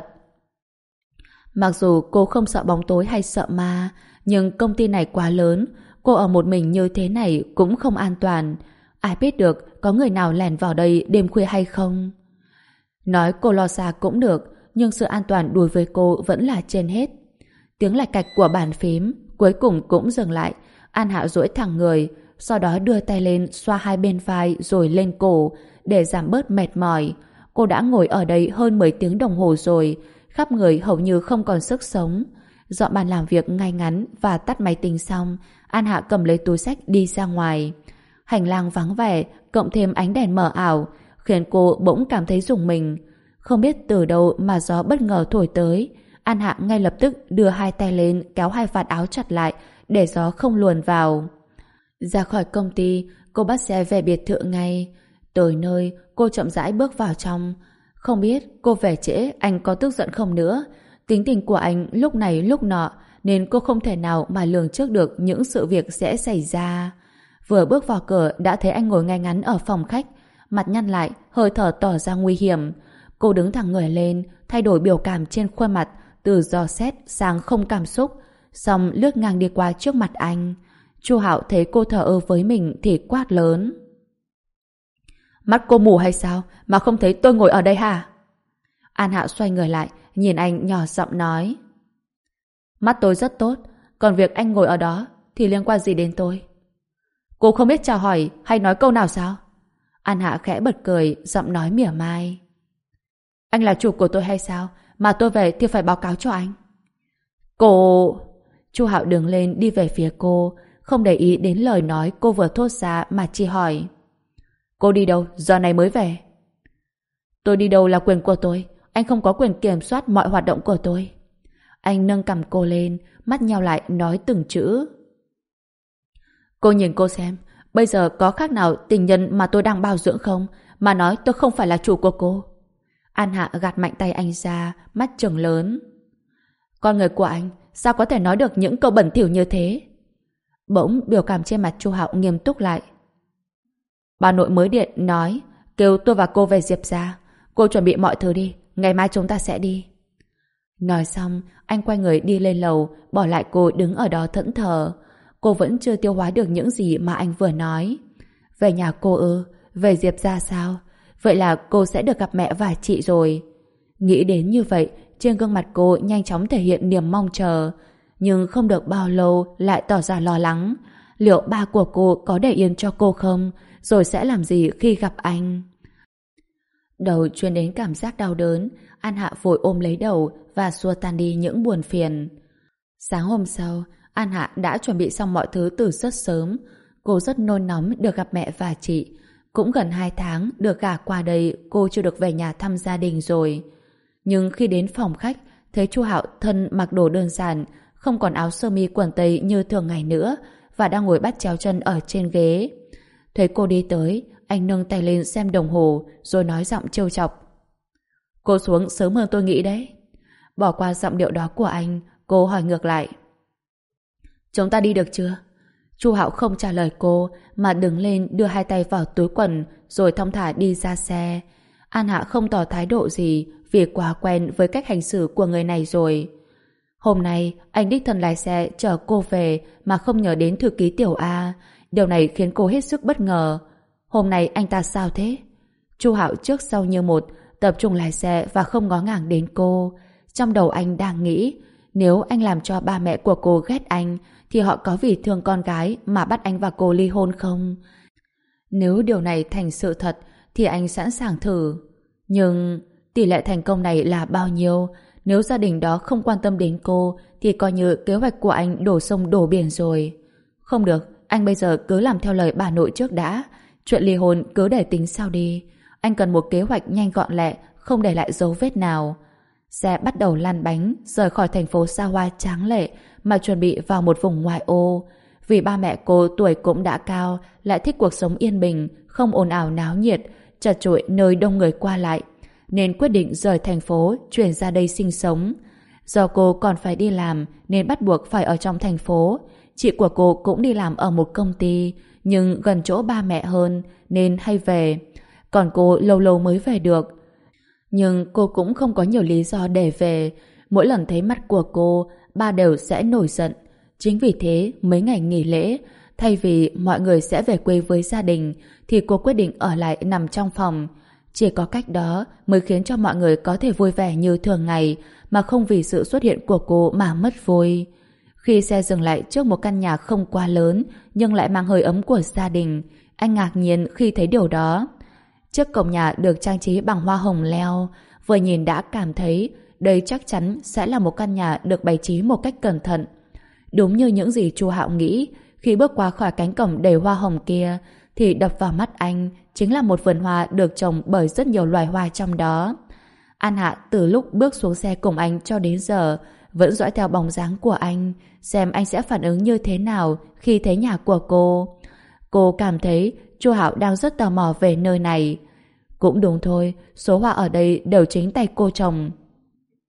Mặc dù cô không sợ bóng tối hay sợ ma, nhưng công ty này quá lớn, cô ở một mình như thế này cũng không an toàn. Ai biết được có người nào lẻn vào đây đêm khuya hay không? Nói cô lo xa cũng được, nhưng sự an toàn đối với cô vẫn là trên hết. Tiếng lạch cạch của bàn phím cuối cùng cũng dừng lại. An Hạ duỗi thẳng người, sau đó đưa tay lên xoa hai bên vai rồi lên cổ để giảm bớt mệt mỏi. Cô đã ngồi ở đây hơn 10 tiếng đồng hồ rồi, khắp người hầu như không còn sức sống. Dọn bàn làm việc ngay ngắn và tắt máy tính xong, An Hạ cầm lấy túi xách đi ra ngoài. Hành lang vắng vẻ, cộng thêm ánh đèn mờ ảo, khiến cô bỗng cảm thấy rùng mình. Không biết từ đâu mà gió bất ngờ thổi tới. An Hạ ngay lập tức đưa hai tay lên kéo hai vạt áo chặt lại để gió không luồn vào. Ra khỏi công ty, cô bắt xe về biệt thự ngay. Tới nơi, cô chậm rãi bước vào trong. Không biết cô về trễ anh có tức giận không nữa. Tính tình của anh lúc này lúc nọ nên cô không thể nào mà lường trước được những sự việc sẽ xảy ra. Vừa bước vào cửa đã thấy anh ngồi ngay ngắn ở phòng khách, mặt nhăn lại, hơi thở tỏ ra nguy hiểm. Cô đứng thẳng người lên, thay đổi biểu cảm trên khuôn mặt từ dò xét sang không cảm xúc, xong lướt ngang đi qua trước mặt anh. Chu Hạo thấy cô thờ ơ với mình thì quát lớn: Mắt cô mù hay sao mà không thấy tôi ngồi ở đây hả? An Hạ xoay người lại, nhìn anh nhỏ giọng nói: Mắt tôi rất tốt, còn việc anh ngồi ở đó thì liên quan gì đến tôi? Cô không biết chào hỏi hay nói câu nào sao? An Hạ khẽ bật cười, giọng nói mỉa mai: Anh là chủ của tôi hay sao mà tôi về thì phải báo cáo cho anh? Cô... Chu Hạo đứng lên đi về phía cô, không để ý đến lời nói cô vừa thốt ra mà chỉ hỏi: Cô đi đâu, giờ này mới về? Tôi đi đâu là quyền của tôi, anh không có quyền kiểm soát mọi hoạt động của tôi. Anh nâng cằm cô lên, mắt nheo lại nói từng chữ: Cô nhìn cô xem, bây giờ có khác nào tình nhân mà tôi đang bao dưỡng không, mà nói tôi không phải là chủ của cô? An Hạ gạt mạnh tay anh ra, mắt trừng lớn: Con người của anh sao có thể nói được những câu bẩn thỉu như thế? Bỗng biểu cảm trên mặt Chu Hạo nghiêm túc lại. Bà nội mới điện nói kêu tôi và cô về Diệp gia. Cô chuẩn bị mọi thứ đi, ngày mai chúng ta sẽ đi. Nói xong, anh quay người đi lên lầu, bỏ lại cô đứng ở đó thẫn thờ. Cô vẫn chưa tiêu hóa được những gì mà anh vừa nói. Về nhà cô ư? Về Diệp gia sao? Vậy là cô sẽ được gặp mẹ và chị rồi. Nghĩ đến như vậy, trên gương mặt cô nhanh chóng thể hiện niềm mong chờ. Nhưng không được bao lâu lại tỏ ra lo lắng. Liệu ba của cô có để yên cho cô không? Rồi sẽ làm gì khi gặp anh? Đầu truyền đến cảm giác đau đớn, An Hạ vội ôm lấy đầu và xua tan đi những buồn phiền. Sáng hôm sau, An Hạ đã chuẩn bị xong mọi thứ từ rất sớm. Cô rất nôn nóng được gặp mẹ và chị. Cũng gần 2 tháng được gả qua đây, cô chưa được về nhà thăm gia đình rồi. Nhưng khi đến phòng khách, thấy Chu Hạo thân mặc đồ đơn giản, không còn áo sơ mi quần tây như thường ngày nữa, và đang ngồi bắt chéo chân ở trên ghế. Thấy cô đi tới, anh nâng tay lên xem đồng hồ, rồi nói giọng trêu chọc: Cô xuống sớm hơn tôi nghĩ đấy. Bỏ qua giọng điệu đó của anh, cô hỏi ngược lại: Chúng ta đi được chưa? Chu Hạo không trả lời cô, mà đứng lên đưa hai tay vào túi quần, rồi thong thả đi ra xe. An Hạ không tỏ thái độ gì, vì quá quen với cách hành xử của người này rồi. Hôm nay, anh đích thân lái xe chở cô về mà không nhớ đến thư ký Tiểu A. Điều này khiến cô hết sức bất ngờ. Hôm nay anh ta sao thế? Chu Hạo trước sau như một, tập trung lái xe và không ngó ngàng đến cô. Trong đầu anh đang nghĩ, nếu anh làm cho ba mẹ của cô ghét anh, thì họ có vì thương con gái mà bắt anh và cô ly hôn không? Nếu điều này thành sự thật, thì anh sẵn sàng thử. Nhưng tỷ lệ thành công này là bao nhiêu? Nếu gia đình đó không quan tâm đến cô, thì coi như kế hoạch của anh đổ sông đổ biển rồi. Không được, anh bây giờ cứ làm theo lời bà nội trước đã. Chuyện ly hôn cứ để tính sau đi. Anh cần một kế hoạch nhanh gọn lẹ, không để lại dấu vết nào. Xe bắt đầu lăn bánh, rời khỏi thành phố xa hoa tráng lệ, mà chuẩn bị vào một vùng ngoại ô. Vì ba mẹ cô tuổi cũng đã cao, lại thích cuộc sống yên bình, không ồn ào náo nhiệt, chật chội nơi đông người qua lại, nên quyết định rời thành phố, chuyển ra đây sinh sống. Do cô còn phải đi làm, nên bắt buộc phải ở trong thành phố. Chị của cô cũng đi làm ở một công ty, nhưng gần chỗ ba mẹ hơn, nên hay về. Còn cô lâu lâu mới về được. Nhưng cô cũng không có nhiều lý do để về. Mỗi lần thấy mắt của cô, ba đều sẽ nổi giận. Chính vì thế, mấy ngày nghỉ lễ, thay vì mọi người sẽ về quê với gia đình, thì cô quyết định ở lại nằm trong phòng. Chỉ có cách đó mới khiến cho mọi người có thể vui vẻ như thường ngày, mà không vì sự xuất hiện của cô mà mất vui. Khi xe dừng lại trước một căn nhà không quá lớn, nhưng lại mang hơi ấm của gia đình, anh ngạc nhiên khi thấy điều đó. Trước cổng nhà được trang trí bằng hoa hồng leo, vừa nhìn đã cảm thấy đây chắc chắn sẽ là một căn nhà được bày trí một cách cẩn thận. Đúng như những gì Chu Hạo nghĩ, khi bước qua khỏi cánh cổng đầy hoa hồng kia, thì đập vào mắt anh chính là một vườn hoa được trồng bởi rất nhiều loài hoa trong đó. An Hạ từ lúc bước xuống xe cùng anh cho đến giờ vẫn dõi theo bóng dáng của anh, xem anh sẽ phản ứng như thế nào khi thấy nhà của cô. Cô cảm thấy Chu Hạo đang rất tò mò về nơi này. Cũng đúng thôi, số hoa ở đây đều chính tay cô trồng.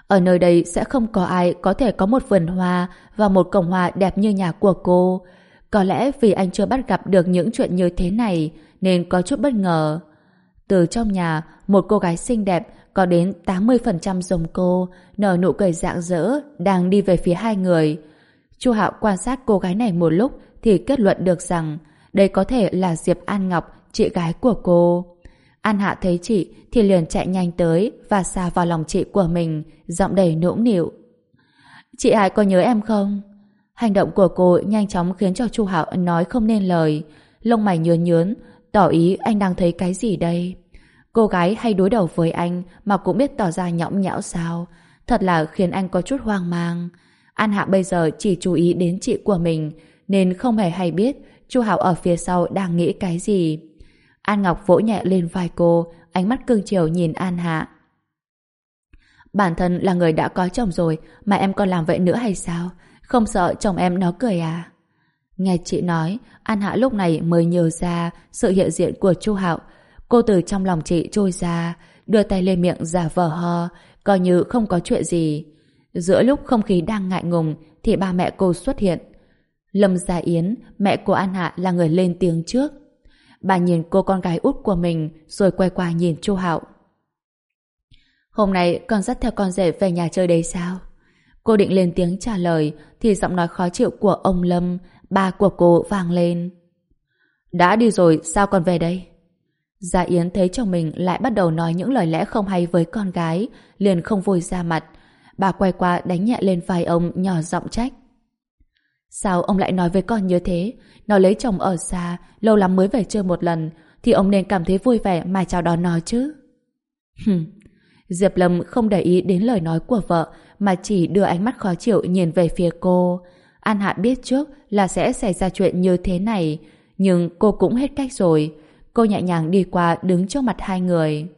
Ở nơi đây sẽ không có ai có thể có một vườn hoa và một cổng hoa đẹp như nhà của cô. Có lẽ vì anh chưa bắt gặp được những chuyện như thế này nên có chút bất ngờ. Từ trong nhà, một cô gái xinh đẹp có đến 80% giống cô, nở nụ cười rạng rỡ, đang đi về phía hai người. Chu Hạo quan sát cô gái này một lúc thì kết luận được rằng đây có thể là Diệp An Ngọc, chị gái của cô. An Hạ thấy chị thì liền chạy nhanh tới và xà vào lòng chị của mình, giọng đầy nũng nịu. Chị Ái có nhớ em không? Hành động của cô nhanh chóng khiến cho Chu Hạo nói không nên lời, lông mày nhướn nhướn, tỏ ý anh đang thấy cái gì đây. Cô gái hay đối đầu với anh mà cũng biết tỏ ra nhõng nhẽo sao, thật là khiến anh có chút hoang mang. An Hạ bây giờ chỉ chú ý đến chị của mình nên không hề hay biết Chu Hạo ở phía sau đang nghĩ cái gì. An Ngọc vỗ nhẹ lên vai cô, ánh mắt cưng chiều nhìn An Hạ. Bản thân là người đã có chồng rồi mà em còn làm vậy nữa hay sao? Không sợ chồng em nó cười à? Nghe chị nói, An Hạ lúc này mới nhớ ra sự hiện diện của Chu Hạo. Cô từ trong lòng chị trôi ra, đưa tay lên miệng giả vờ ho, coi như không có chuyện gì. Giữa lúc không khí đang ngại ngùng thì ba mẹ cô xuất hiện. Lâm Gia Yến, mẹ của An Hạ là người lên tiếng trước. Bà nhìn cô con gái út của mình rồi quay qua nhìn Chu Hạo. Hôm nay con dắt theo con rể về nhà chơi đấy sao? Cô định lên tiếng trả lời thì giọng nói khó chịu của ông Lâm, ba của cô vang lên. Đã đi rồi sao còn về đây? Gia Yến thấy chồng mình lại bắt đầu nói những lời lẽ không hay với con gái, liền không vui ra mặt. Bà quay qua đánh nhẹ lên vai ông, nhỏ giọng trách. Sao ông lại nói với con như thế? Nó lấy chồng ở xa, lâu lắm mới về chơi một lần, thì ông nên cảm thấy vui vẻ mà chào đón nó chứ. Diệp Lâm không để ý đến lời nói của vợ mà chỉ đưa ánh mắt khó chịu nhìn về phía cô. An Hạ biết trước là sẽ xảy ra chuyện như thế này, nhưng cô cũng hết cách rồi. Cô nhẹ nhàng đi qua đứng trước mặt hai người.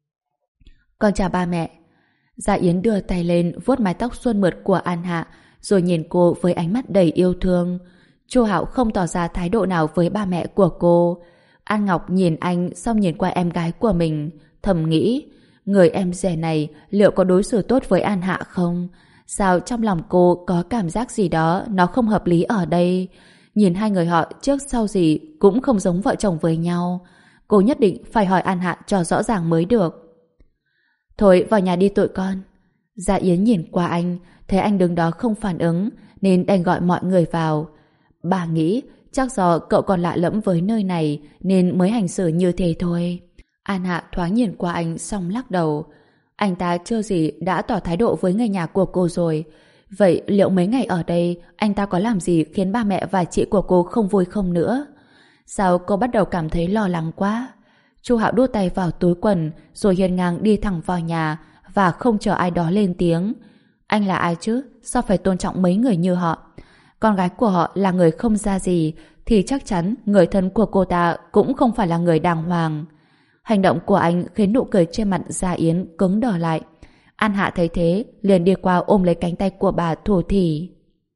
Con chào ba mẹ. Gia Yến đưa tay lên vuốt mái tóc suôn mượt của An Hạ rồi nhìn cô với ánh mắt đầy yêu thương. Chu Hạo không tỏ ra thái độ nào với ba mẹ của cô. An Ngọc nhìn anh xong nhìn qua em gái của mình, thầm nghĩ người em rể này liệu có đối xử tốt với An Hạ không? Sao trong lòng cô có cảm giác gì đó nó không hợp lý ở đây? Nhìn hai người họ trước sau gì cũng không giống vợ chồng với nhau. Cô nhất định phải hỏi An Hạ cho rõ ràng mới được. Thôi vào nhà đi tụi con. Dạ Yến nhìn qua anh, thấy anh đứng đó không phản ứng nên đành gọi mọi người vào. Bà nghĩ chắc do cậu còn lạ lẫm với nơi này nên mới hành xử như thế thôi. An Hạ thoáng nhìn qua anh xong lắc đầu. Anh ta chưa gì đã tỏ thái độ với người nhà của cô rồi. Vậy liệu mấy ngày ở đây anh ta có làm gì khiến ba mẹ và chị của cô không vui không nữa? Sao cô bắt đầu cảm thấy lo lắng quá? Chu Hạo đút tay vào túi quần rồi hiên ngang đi thẳng vào nhà và không chờ ai đó lên tiếng. Anh là ai chứ? Sao phải tôn trọng mấy người như họ? Con gái của họ là người không ra gì thì chắc chắn người thân của cô ta cũng không phải là người đàng hoàng. Hành động của anh khiến nụ cười trên mặt Gia Yến cứng đờ lại. An Hạ thấy thế liền đi qua ôm lấy cánh tay của bà thủ thỉ.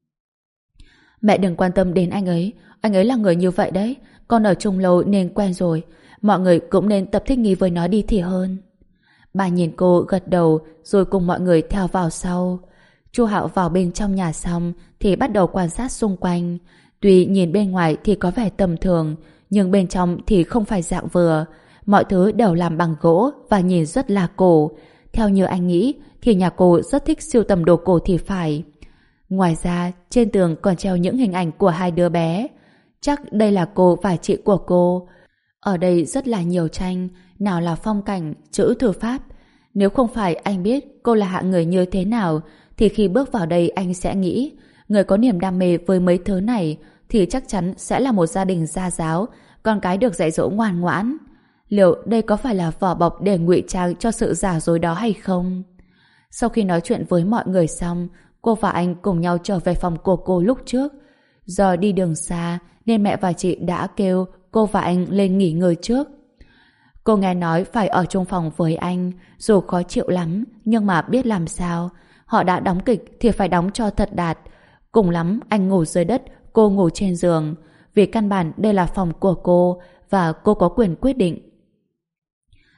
Mẹ đừng quan tâm đến anh ấy là người như vậy đấy, con ở chung lâu nên quen rồi, mọi người cũng nên tập thích nghi với nó đi thì hơn. Bà nhìn cô gật đầu rồi cùng mọi người theo vào sau. Chu Hạo vào bên trong nhà xong thì bắt đầu quan sát xung quanh. Tuy nhìn bên ngoài thì có vẻ tầm thường, nhưng bên trong thì không phải dạng vừa. Mọi thứ đều làm bằng gỗ và nhìn rất là cổ. Theo như anh nghĩ thì nhà cô rất thích sưu tầm đồ cổ thì phải. Ngoài ra, trên tường còn treo những hình ảnh của hai đứa bé. Chắc đây là cô và chị của cô. Ở đây rất là nhiều tranh, nào là phong cảnh, chữ thư pháp. Nếu không phải anh biết cô là hạng người như thế nào, thì khi bước vào đây anh sẽ nghĩ người có niềm đam mê với mấy thứ này thì chắc chắn sẽ là một gia đình gia giáo, con cái được dạy dỗ ngoan ngoãn. Liệu đây có phải là vỏ bọc để ngụy trang cho sự giả dối đó hay không? Sau khi nói chuyện với mọi người xong, cô và anh cùng nhau trở về phòng của cô lúc trước. Do đi đường xa nên mẹ và chị đã kêu cô và anh lên nghỉ ngơi trước. Cô nghe nói phải ở chung phòng với anh, dù khó chịu lắm nhưng mà biết làm sao. Họ đã đóng kịch thì phải đóng cho thật đạt. Cùng lắm anh ngủ dưới đất, cô ngủ trên giường. Vì căn bản đây là phòng của cô và cô có quyền quyết định.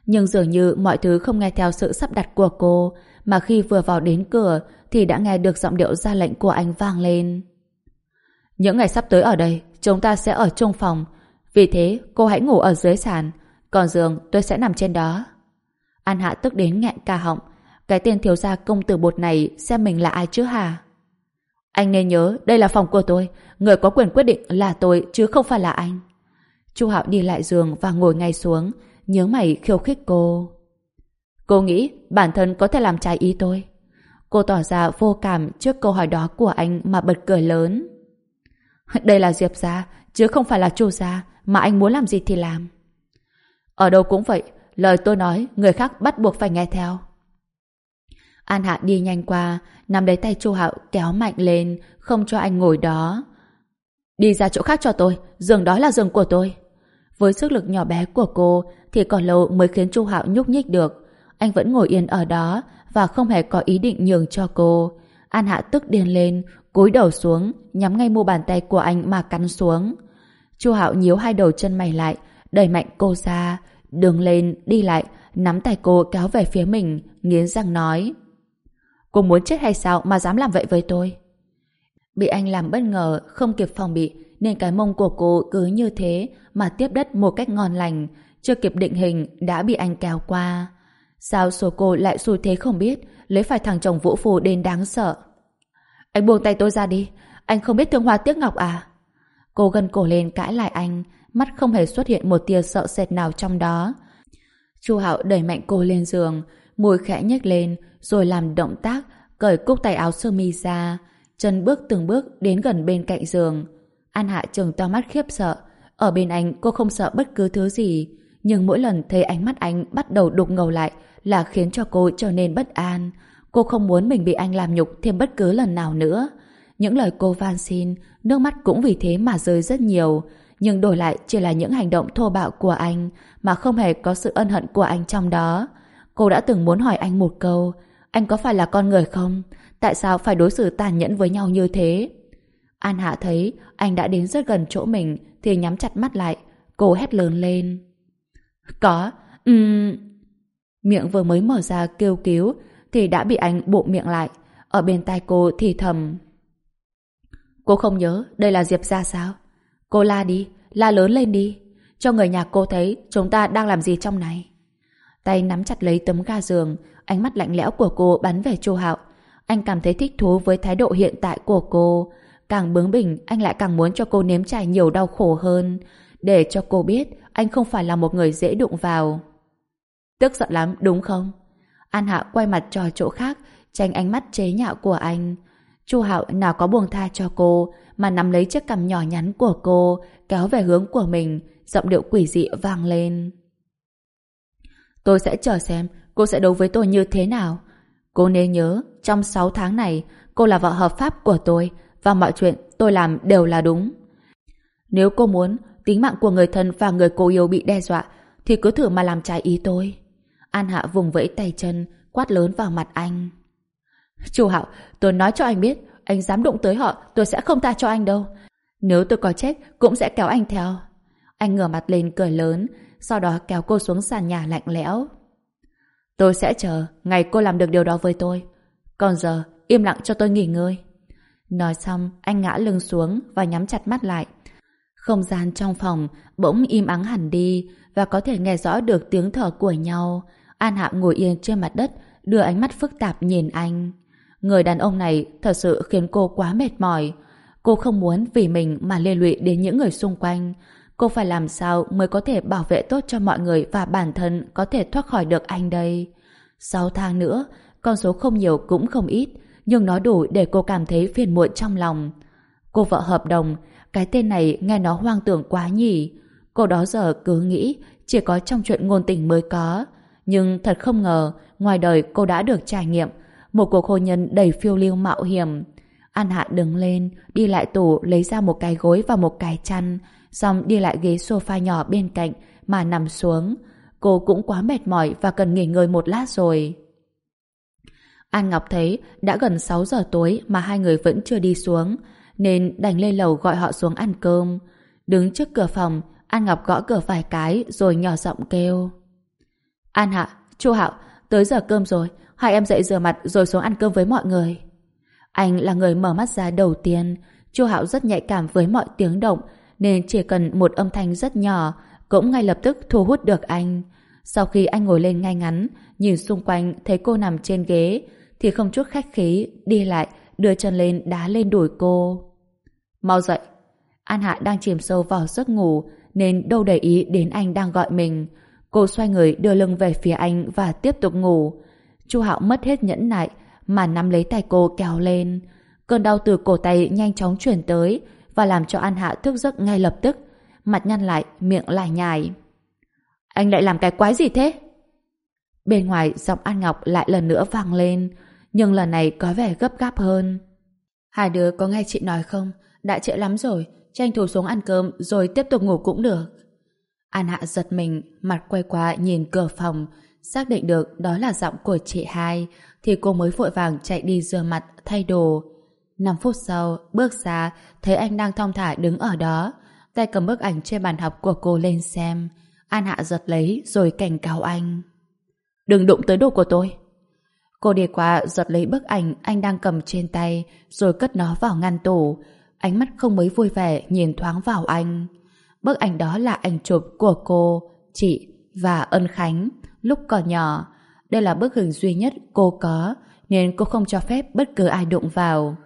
Nhưng dường như mọi thứ không nghe theo sự sắp đặt của cô, mà khi vừa vào đến cửa thì đã nghe được giọng điệu ra lệnh của anh vang lên. Những ngày sắp tới ở đây, chúng ta sẽ ở chung phòng. Vì thế, cô hãy ngủ ở dưới sàn, còn giường tôi sẽ nằm trên đó. An Hạ tức đến nghẹn cả họng. Cái tên thiếu gia công tử bột này xem mình là ai chứ hả? Anh nên nhớ, đây là phòng của tôi. Người có quyền quyết định là tôi, chứ không phải là anh. Chu Hạo đi lại giường và ngồi ngay xuống, nhướng mày khiêu khích cô. Cô nghĩ bản thân có thể làm trái ý tôi? Cô tỏ ra vô cảm trước câu hỏi đó của anh mà bật cười lớn. Đây là Diệp gia, chứ không phải là Chu gia, mà anh muốn làm gì thì làm. Ở đâu cũng vậy, lời tôi nói người khác bắt buộc phải nghe theo. An Hạ đi nhanh qua, nắm lấy tay Chu Hạo kéo mạnh lên, không cho anh ngồi đó. Đi ra chỗ khác cho tôi, giường đó là giường của tôi. Với sức lực nhỏ bé của cô thì còn lâu mới khiến Chu Hạo nhúc nhích được. Anh vẫn ngồi yên ở đó và không hề có ý định nhường cho cô. An Hạ tức điên lên, cúi đầu xuống, nhắm ngay mu bàn tay của anh mà cắn xuống. Chu Hạo nhíu hai đầu chân mày lại, đẩy mạnh cô ra, đứng lên, đi lại, nắm tay cô kéo về phía mình, nghiến răng nói. Cô muốn chết hay sao mà dám làm vậy với tôi? Bị anh làm bất ngờ, không kịp phòng bị, nên cái mông của cô cứ như thế mà tiếp đất một cách ngon lành, chưa kịp định hình đã bị anh kéo qua. Sao số cô lại xui thế không biết, lấy phải thằng chồng vũ phu đến đáng sợ. Anh buông tay tôi ra đi, anh không biết thương hoa tiếc ngọc à? Cô gân cổ lên cãi lại anh, mắt không hề xuất hiện một tia sợ sệt nào trong đó. Chu Hạo đẩy mạnh cô lên giường, môi khẽ nhếch lên, rồi làm động tác cởi cúc tay áo sơ mi ra, chân bước từng bước đến gần bên cạnh giường. An Hạ trừng to mắt khiếp sợ. Ở bên anh cô không sợ bất cứ thứ gì, nhưng mỗi lần thấy ánh mắt anh bắt đầu đục ngầu lại là khiến cho cô trở nên bất an. Cô không muốn mình bị anh làm nhục thêm bất cứ lần nào nữa. Những lời cô van xin, nước mắt cũng vì thế mà rơi rất nhiều, nhưng đổi lại chỉ là những hành động thô bạo của anh, mà không hề có sự ân hận của anh trong đó. Cô đã từng muốn hỏi anh một câu, anh có phải là con người không? Tại sao phải đối xử tàn nhẫn với nhau như thế? An Hạ thấy anh đã đến rất gần chỗ mình thì nhắm chặt mắt lại. Cô hét lớn lên. Có, Miệng vừa mới mở ra kêu cứu thì đã bị anh bụm miệng lại. Ở bên tai cô thì thầm. Cô không nhớ đây là Diệp gia sao? Cô la đi, la lớn lên đi, cho người nhà cô thấy chúng ta đang làm gì trong này. Tay nắm chặt lấy tấm ga giường, ánh mắt lạnh lẽo của cô bắn về Chu Hạo. Anh cảm thấy thích thú với thái độ hiện tại của cô. Càng bướng bỉnh, anh lại càng muốn cho cô nếm trải nhiều đau khổ hơn, để cho cô biết anh không phải là một người dễ đụng vào. Tức giận lắm, đúng không? An Hạ quay mặt cho chỗ khác, tránh ánh mắt chế nhạo của anh. Chu Hạo nào có buông tha cho cô, mà nắm lấy chiếc cằm nhỏ nhắn của cô, kéo về hướng của mình, giọng điệu quỷ dị vang lên. Tôi sẽ chờ xem cô sẽ đấu với tôi như thế nào. Cô nên nhớ, trong 6 tháng này, cô là vợ hợp pháp của tôi, và mọi chuyện tôi làm đều là đúng. Nếu cô muốn tính mạng của người thân và người cô yêu bị đe dọa, thì cứ thử mà làm trái ý tôi. An Hạ vùng vẫy tay chân, quát lớn vào mặt anh. Chu Hạo, tôi nói cho anh biết, anh dám đụng tới họ, tôi sẽ không tha cho anh đâu. Nếu tôi có chết, cũng sẽ kéo anh theo. Anh ngửa mặt lên cười lớn, sau đó kéo cô xuống sàn nhà lạnh lẽo. Tôi sẽ chờ ngày cô làm được điều đó với tôi. Còn giờ, im lặng cho tôi nghỉ ngơi. Nói xong, anh ngã lưng xuống và nhắm chặt mắt lại. Không gian trong phòng bỗng im ắng hẳn đi, và có thể nghe rõ được tiếng thở của nhau. An Hạ ngồi yên trên mặt đất, đưa ánh mắt phức tạp nhìn anh. Người đàn ông này thật sự khiến cô quá mệt mỏi. Cô không muốn vì mình mà liên lụy đến những người xung quanh. Cô phải làm sao mới có thể bảo vệ tốt cho mọi người và bản thân có thể thoát khỏi được anh đây. 6 tháng nữa, con số không nhiều cũng không ít, nhưng nó đủ để cô cảm thấy phiền muộn trong lòng. Cô vợ hợp đồng, cái tên này nghe nó hoang tưởng quá nhỉ. Cô đó giờ cứ nghĩ chỉ có trong chuyện ngôn tình mới có. Nhưng thật không ngờ, ngoài đời cô đã được trải nghiệm một cuộc hôn nhân đầy phiêu lưu mạo hiểm. An Hạ đứng lên, đi lại tủ lấy ra một cái gối và một cái chăn, xong đi lại ghế sofa nhỏ bên cạnh mà nằm xuống. Cô cũng quá mệt mỏi và cần nghỉ ngơi một lát rồi. An Ngọc thấy đã gần 6 giờ tối mà hai người vẫn chưa đi xuống, nên đành lên lầu gọi họ xuống ăn cơm. Đứng trước cửa phòng, An Ngọc gõ cửa vài cái rồi nhỏ giọng kêu. An Hạ, Chu Hạo, tới giờ cơm rồi, hai em dậy rửa mặt rồi xuống ăn cơm với mọi người. Anh là người mở mắt ra đầu tiên. Chu Hạo rất nhạy cảm với mọi tiếng động, nên chỉ cần một âm thanh rất nhỏ cũng ngay lập tức thu hút được anh. Sau khi anh ngồi lên ngay ngắn, nhìn xung quanh thấy cô nằm trên ghế, thì không chút khách khí đi lại, đưa chân lên đá lên đùi cô. Mau dậy. An Hạ đang chìm sâu vào giấc ngủ nên đâu để ý đến anh đang gọi mình. Cô xoay người đưa lưng về phía anh và tiếp tục ngủ. Chu Hạo mất hết nhẫn nại mà nắm lấy tay cô kéo lên. Cơn đau từ cổ tay nhanh chóng chuyển tới và làm cho An Hạ thức giấc ngay lập tức. Mặt nhăn lại, miệng lải nhải. Anh lại làm cái quái gì thế? Bên ngoài giọng An Ngọc lại lần nữa vang lên, nhưng lần này có vẻ gấp gáp hơn. Hai đứa có nghe chị nói không? Đã trễ lắm rồi, tranh thủ xuống ăn cơm rồi tiếp tục ngủ cũng được. An Hạ giật mình, mặt quay qua nhìn cửa phòng, xác định được đó là giọng của chị hai, thì cô mới vội vàng chạy đi rửa mặt, thay đồ. 5 phút sau, bước ra, thấy anh đang thong thả đứng ở đó, tay cầm bức ảnh trên bàn học của cô lên xem. An Hạ giật lấy rồi cảnh cáo anh. Đừng đụng tới đồ của tôi. Cô đi qua giật lấy bức ảnh anh đang cầm trên tay rồi cất nó vào ngăn tủ. Ánh mắt không mấy vui vẻ nhìn thoáng vào anh. Bức ảnh đó là ảnh chụp của cô, chị và Ân Khánh lúc còn nhỏ. Đây là bức hình duy nhất cô có, nên cô không cho phép bất cứ ai đụng vào.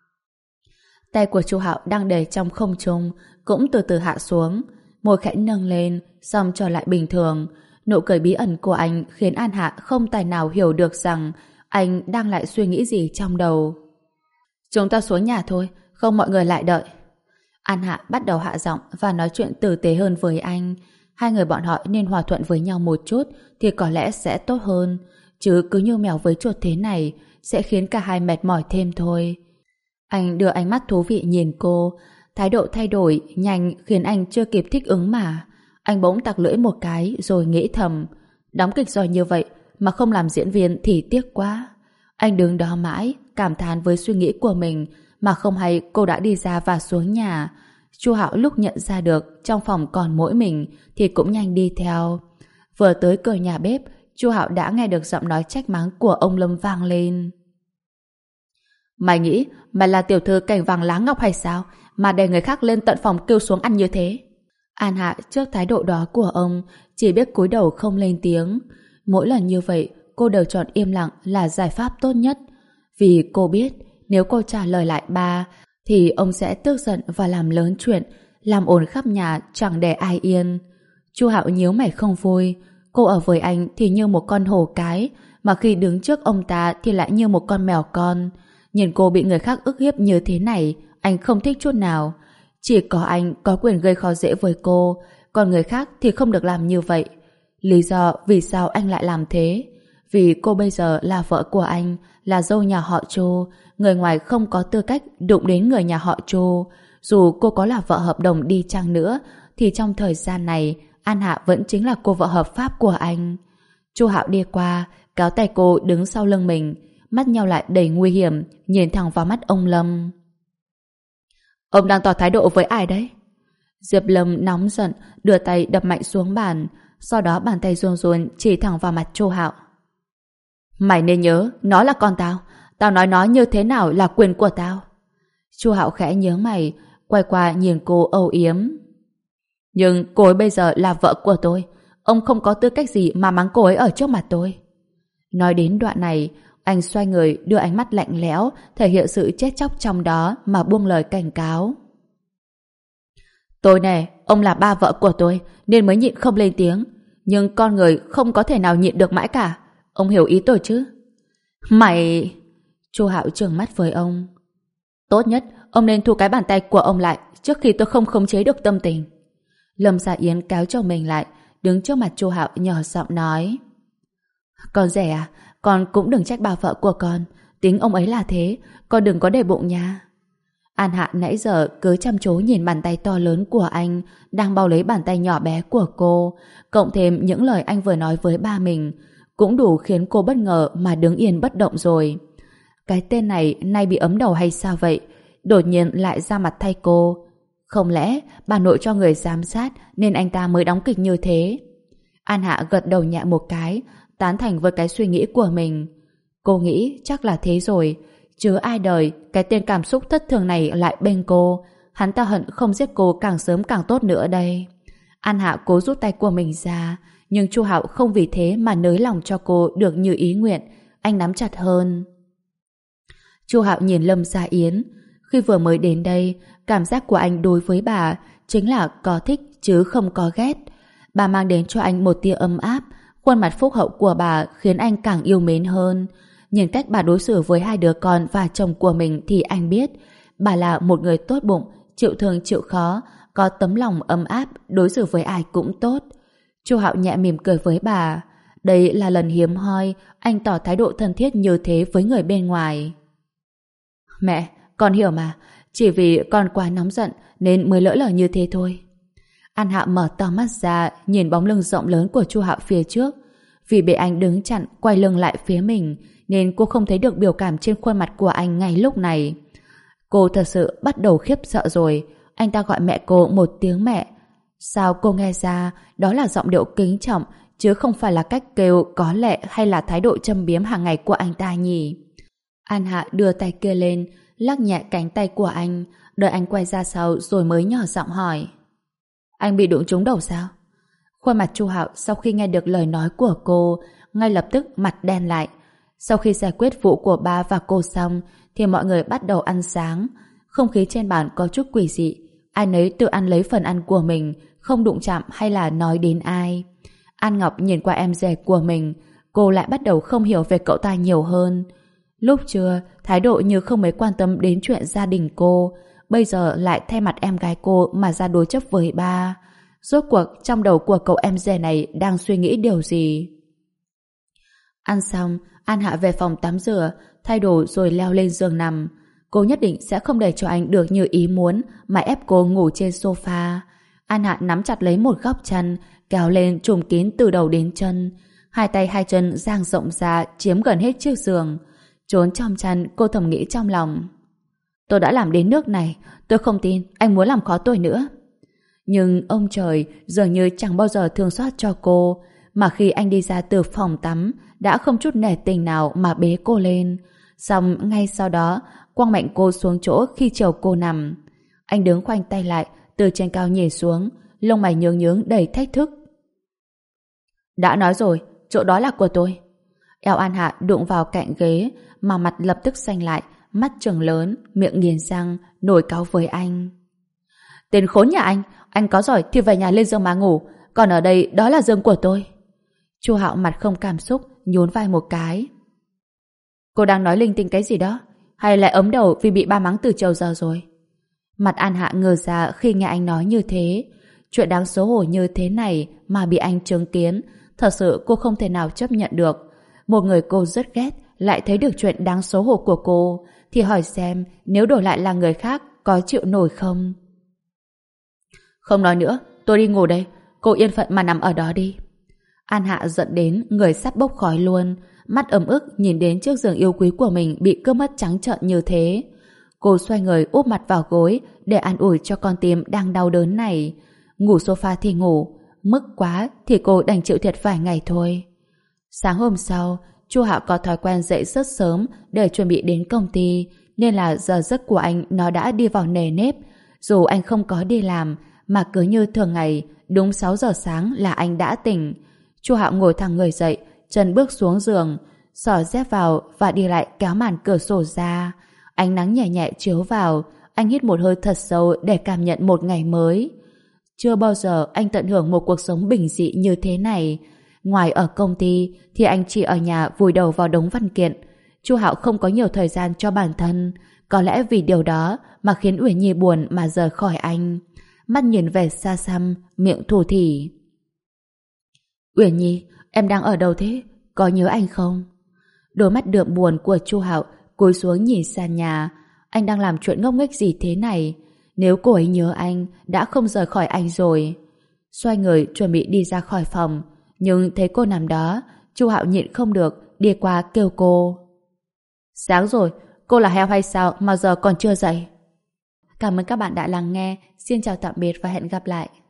Tay của Chu Hạo đang để trong không trung cũng từ từ hạ xuống, môi khẽ nâng lên, xong trở lại bình thường. Nụ cười bí ẩn của anh khiến An Hạ không tài nào hiểu được rằng anh đang lại suy nghĩ gì trong đầu. Chúng ta xuống nhà thôi, không mọi người lại đợi. An Hạ bắt đầu hạ giọng và nói chuyện tử tế hơn với anh. Hai người bọn họ nên hòa thuận với nhau một chút thì có lẽ sẽ tốt hơn, chứ cứ như mèo với chuột thế này sẽ khiến cả hai mệt mỏi thêm thôi. Anh đưa ánh mắt thú vị nhìn cô, thái độ thay đổi nhanh khiến anh chưa kịp thích ứng mà. Anh bỗng tặc lưỡi một cái rồi nghĩ thầm, đóng kịch giỏi như vậy mà không làm diễn viên thì tiếc quá. Anh đứng đó mãi, cảm thán với suy nghĩ của mình, mà không hay cô đã đi ra và xuống nhà. Chu Hạo lúc nhận ra được trong phòng còn mỗi mình thì cũng nhanh đi theo. Vừa tới cửa nhà bếp, Chu Hạo đã nghe được giọng nói trách mắng của ông Lâm vang lên. Mày nghĩ mày là tiểu thư cảnh vàng lá ngọc hay sao mà để người khác lên tận phòng kêu xuống ăn như thế? An Hạ trước thái độ đó của ông chỉ biết cúi đầu không lên tiếng. Mỗi lần như vậy cô đều chọn im lặng là giải pháp tốt nhất, vì cô biết nếu cô trả lời lại ba thì ông sẽ tức giận và làm lớn chuyện, làm ồn khắp nhà chẳng để ai yên. Chu Hạo nhíu mày không vui. Cô ở với anh thì như một con hổ cái, mà khi đứng trước ông ta thì lại như một con mèo con. Nhìn cô bị người khác ức hiếp như thế này, anh không thích chút nào. Chỉ có anh có quyền gây khó dễ với cô, còn người khác thì không được làm như vậy. Lý do vì sao anh lại làm thế? Vì cô bây giờ là vợ của anh, là dâu nhà họ Chu, người ngoài không có tư cách đụng đến người nhà họ Chu. Dù cô có là vợ hợp đồng đi chăng nữa, thì trong thời gian này, An Hạ vẫn chính là cô vợ hợp pháp của anh. Chu Hạo đi qua, kéo tay cô đứng sau lưng mình, mắt nhau lại đầy nguy hiểm, nhìn thẳng vào mắt ông Lâm. Ông đang tỏ thái độ với ai đấy? Diệp Lâm nóng giận, đưa tay đập mạnh xuống bàn, sau đó bàn tay run run chỉ thẳng vào mặt Chu Hạo. Mày nên nhớ, nó là con tao. Tao nói nó như thế nào là quyền của tao. Chu Hạo khẽ nhớ mày, quay qua nhìn cô âu yếm. Nhưng cô ấy bây giờ là vợ của tôi. Ông không có tư cách gì mà mắng cô ấy ở trước mặt tôi. Nói đến đoạn này, anh xoay người đưa ánh mắt lạnh lẽo, thể hiện sự chết chóc trong đó mà buông lời cảnh cáo. Tôi nè, ông là ba vợ của tôi nên mới nhịn không lên tiếng. Nhưng con người không có thể nào nhịn được mãi cả. Ông hiểu ý tôi chứ? Mày... Chu Hạo trừng mắt với ông. Tốt nhất, ông nên thu cái bàn tay của ông lại trước khi tôi không khống chế được tâm tình. Lâm Dạ Yến kéo chồng mình lại, đứng trước mặt Chu Hạo nhỏ giọng nói. Con rể à, con cũng đừng trách bà vợ của con. Tính ông ấy là thế, con đừng có để bụng nha. An Hạ nãy giờ cứ chăm chú nhìn bàn tay to lớn của anh đang bao lấy bàn tay nhỏ bé của cô, cộng thêm những lời anh vừa nói với ba mình, cũng đủ khiến cô bất ngờ mà đứng yên bất động rồi. Cái tên này nay bị ấm đầu hay sao vậy? Đột nhiên lại ra mặt thay cô. Không lẽ bà nội cho người giám sát nên anh ta mới đóng kịch như thế? An Hạ gật đầu nhẹ một cái, tán thành với cái suy nghĩ của mình. Cô nghĩ chắc là thế rồi, chứ ai đời cái tên cảm xúc thất thường này lại bên cô. Hắn ta hận không giết cô càng sớm càng tốt nữa đây. An Hạ cố rút tay của mình ra, nhưng Chu Hạo không vì thế mà nới lòng cho cô được như ý nguyện. Anh nắm chặt hơn. Chu Hạo nhìn Lâm Gia Yến. Khi vừa mới đến đây, cảm giác của anh đối với bà chính là có thích chứ không có ghét. Bà mang đến cho anh một tia ấm áp. Khuôn mặt phúc hậu của bà khiến anh càng yêu mến hơn. Nhìn cách bà đối xử với hai đứa con và chồng của mình thì anh biết bà là một người tốt bụng, chịu thương chịu khó, có tấm lòng ấm áp, đối xử với ai cũng tốt. Chu Hạo nhẹ mỉm cười với bà. Đây là lần hiếm hoi anh tỏ thái độ thân thiết như thế với người bên ngoài. Mẹ, con hiểu mà, chỉ vì con quá nóng giận nên mới lỡ lời như thế thôi. An Hạ mở to mắt ra, nhìn bóng lưng rộng lớn của Chu Hạo phía trước. Vì bị anh đứng chặn, quay lưng lại phía mình, nên cô không thấy được biểu cảm trên khuôn mặt của anh ngay lúc này. Cô thật sự bắt đầu khiếp sợ rồi. Anh ta gọi mẹ cô một tiếng mẹ. Sao cô nghe ra đó là giọng điệu kính trọng, chứ không phải là cách kêu có lệ hay là thái độ châm biếm hàng ngày của anh ta nhỉ? An Hạ đưa tay kia lên, lắc nhẹ cánh tay của anh, đợi anh quay ra sau rồi mới nhỏ giọng hỏi. Anh bị đụng trúng đầu sao? Khuôn mặt Chu Hạo sau khi nghe được lời nói của cô ngay lập tức mặt đen lại. Sau khi giải quyết vụ của ba và cô xong thì mọi người bắt đầu ăn sáng. Không khí trên bàn có chút quỷ dị. Ai nấy tự ăn lấy phần ăn của mình, không đụng chạm hay là nói đến ai. An Ngọc nhìn qua em rể của mình, cô lại bắt đầu không hiểu về cậu ta nhiều hơn. Lúc trưa, thái độ như không mấy quan tâm đến chuyện gia đình cô, bây giờ lại thay mặt em gái cô mà ra đối chấp với ba. Rốt cuộc trong đầu của cậu em rể này đang suy nghĩ điều gì? Ăn xong, An Hạ về phòng tắm rửa, thay đồ rồi leo lên giường nằm. Cô nhất định sẽ không để cho anh được như ý muốn mà ép cô ngủ trên sofa. An Hạ nắm chặt lấy một góc chăn, kéo lên trùm kín từ đầu đến chân. Hai tay hai chân dang rộng ra chiếm gần hết chiếc giường. Trốn trong chăn, cô thầm nghĩ trong lòng. Tôi đã làm đến nước này, tôi không tin anh muốn làm khó tôi nữa. Nhưng ông trời dường như chẳng bao giờ thương xót cho cô, mà khi anh đi ra từ phòng tắm đã không chút nể tình nào mà bế cô lên. Xong ngay sau đó quăng mạnh cô xuống chỗ khi chiều cô nằm. Anh đứng khoanh tay lại, từ trên cao nhìn xuống, lông mày nhướng nhướng đầy thách thức. Đã nói rồi, chỗ đó là của tôi. Eo An Hạ đụng vào cạnh ghế mà mặt lập tức xanh lại, mắt trừng lớn, miệng nghiến răng, nổi cáu với anh. Tên khốn nhà anh có giỏi thì về nhà lên giường mà ngủ, còn ở đây đó là giường của tôi. Chu Hạo mặt không cảm xúc, nhún vai một cái. Cô đang nói linh tinh cái gì đó? Hay lại ấm đầu vì bị ba mắng từ chiều giờ rồi? Mặt An Hạ ngơ ra khi nghe anh nói như thế. Chuyện đáng xấu hổ như thế này mà bị anh chứng kiến, thật sự cô không thể nào chấp nhận được. Một người cô rất ghét lại thấy được chuyện đáng xấu hổ của cô, thì hỏi xem nếu đổi lại là người khác có chịu nổi không? Không nói nữa, tôi đi ngủ đây. Cô yên phận mà nằm ở đó đi. An Hạ giận đến người sắp bốc khói luôn, mắt ấm ức nhìn đến chiếc giường yêu quý của mình bị cướp mất trắng trợn như thế. Cô xoay người úp mặt vào gối để an ủi cho con tim đang đau đớn này. Ngủ sofa thì ngủ, mức quá thì cô đành chịu thiệt vài ngày thôi. Sáng hôm sau, Chu Hạo có thói quen dậy rất sớm để chuẩn bị đến công ty, nên là giờ giấc của anh nó đã đi vào nề nếp. Dù anh không có đi làm, mà cứ như thường ngày, đúng 6 giờ sáng là anh đã tỉnh. Chu Hạo ngồi thẳng người dậy, chân bước xuống giường, xỏ dép vào và đi lại kéo màn cửa sổ ra. Ánh nắng nhẹ nhẹ chiếu vào, anh hít một hơi thật sâu để cảm nhận một ngày mới. Chưa bao giờ anh tận hưởng một cuộc sống bình dị như thế này. Ngoài ở công ty thì anh chỉ ở nhà vùi đầu vào đống văn kiện. Chu Hạo không có nhiều thời gian cho bản thân. Có lẽ vì điều đó mà khiến Uyển Nhi buồn mà rời khỏi anh. Mắt nhìn về xa xăm, miệng thủ thỉ. Uyển Nhi, em đang ở đâu thế? Có nhớ anh không? Đôi mắt đượm buồn của Chu Hạo cúi xuống nhìn sàn nhà. Anh đang làm chuyện ngốc nghếch gì thế này? Nếu cô ấy nhớ anh, đã không rời khỏi anh rồi. Xoay người chuẩn bị đi ra khỏi phòng, nhưng thấy cô nằm đó, Chu Hạo nhịn không được, đi qua kêu cô. Sáng rồi, cô là heo hay sao mà giờ còn chưa dậy? Cảm ơn các bạn đã lắng nghe. Xin chào tạm biệt và hẹn gặp lại.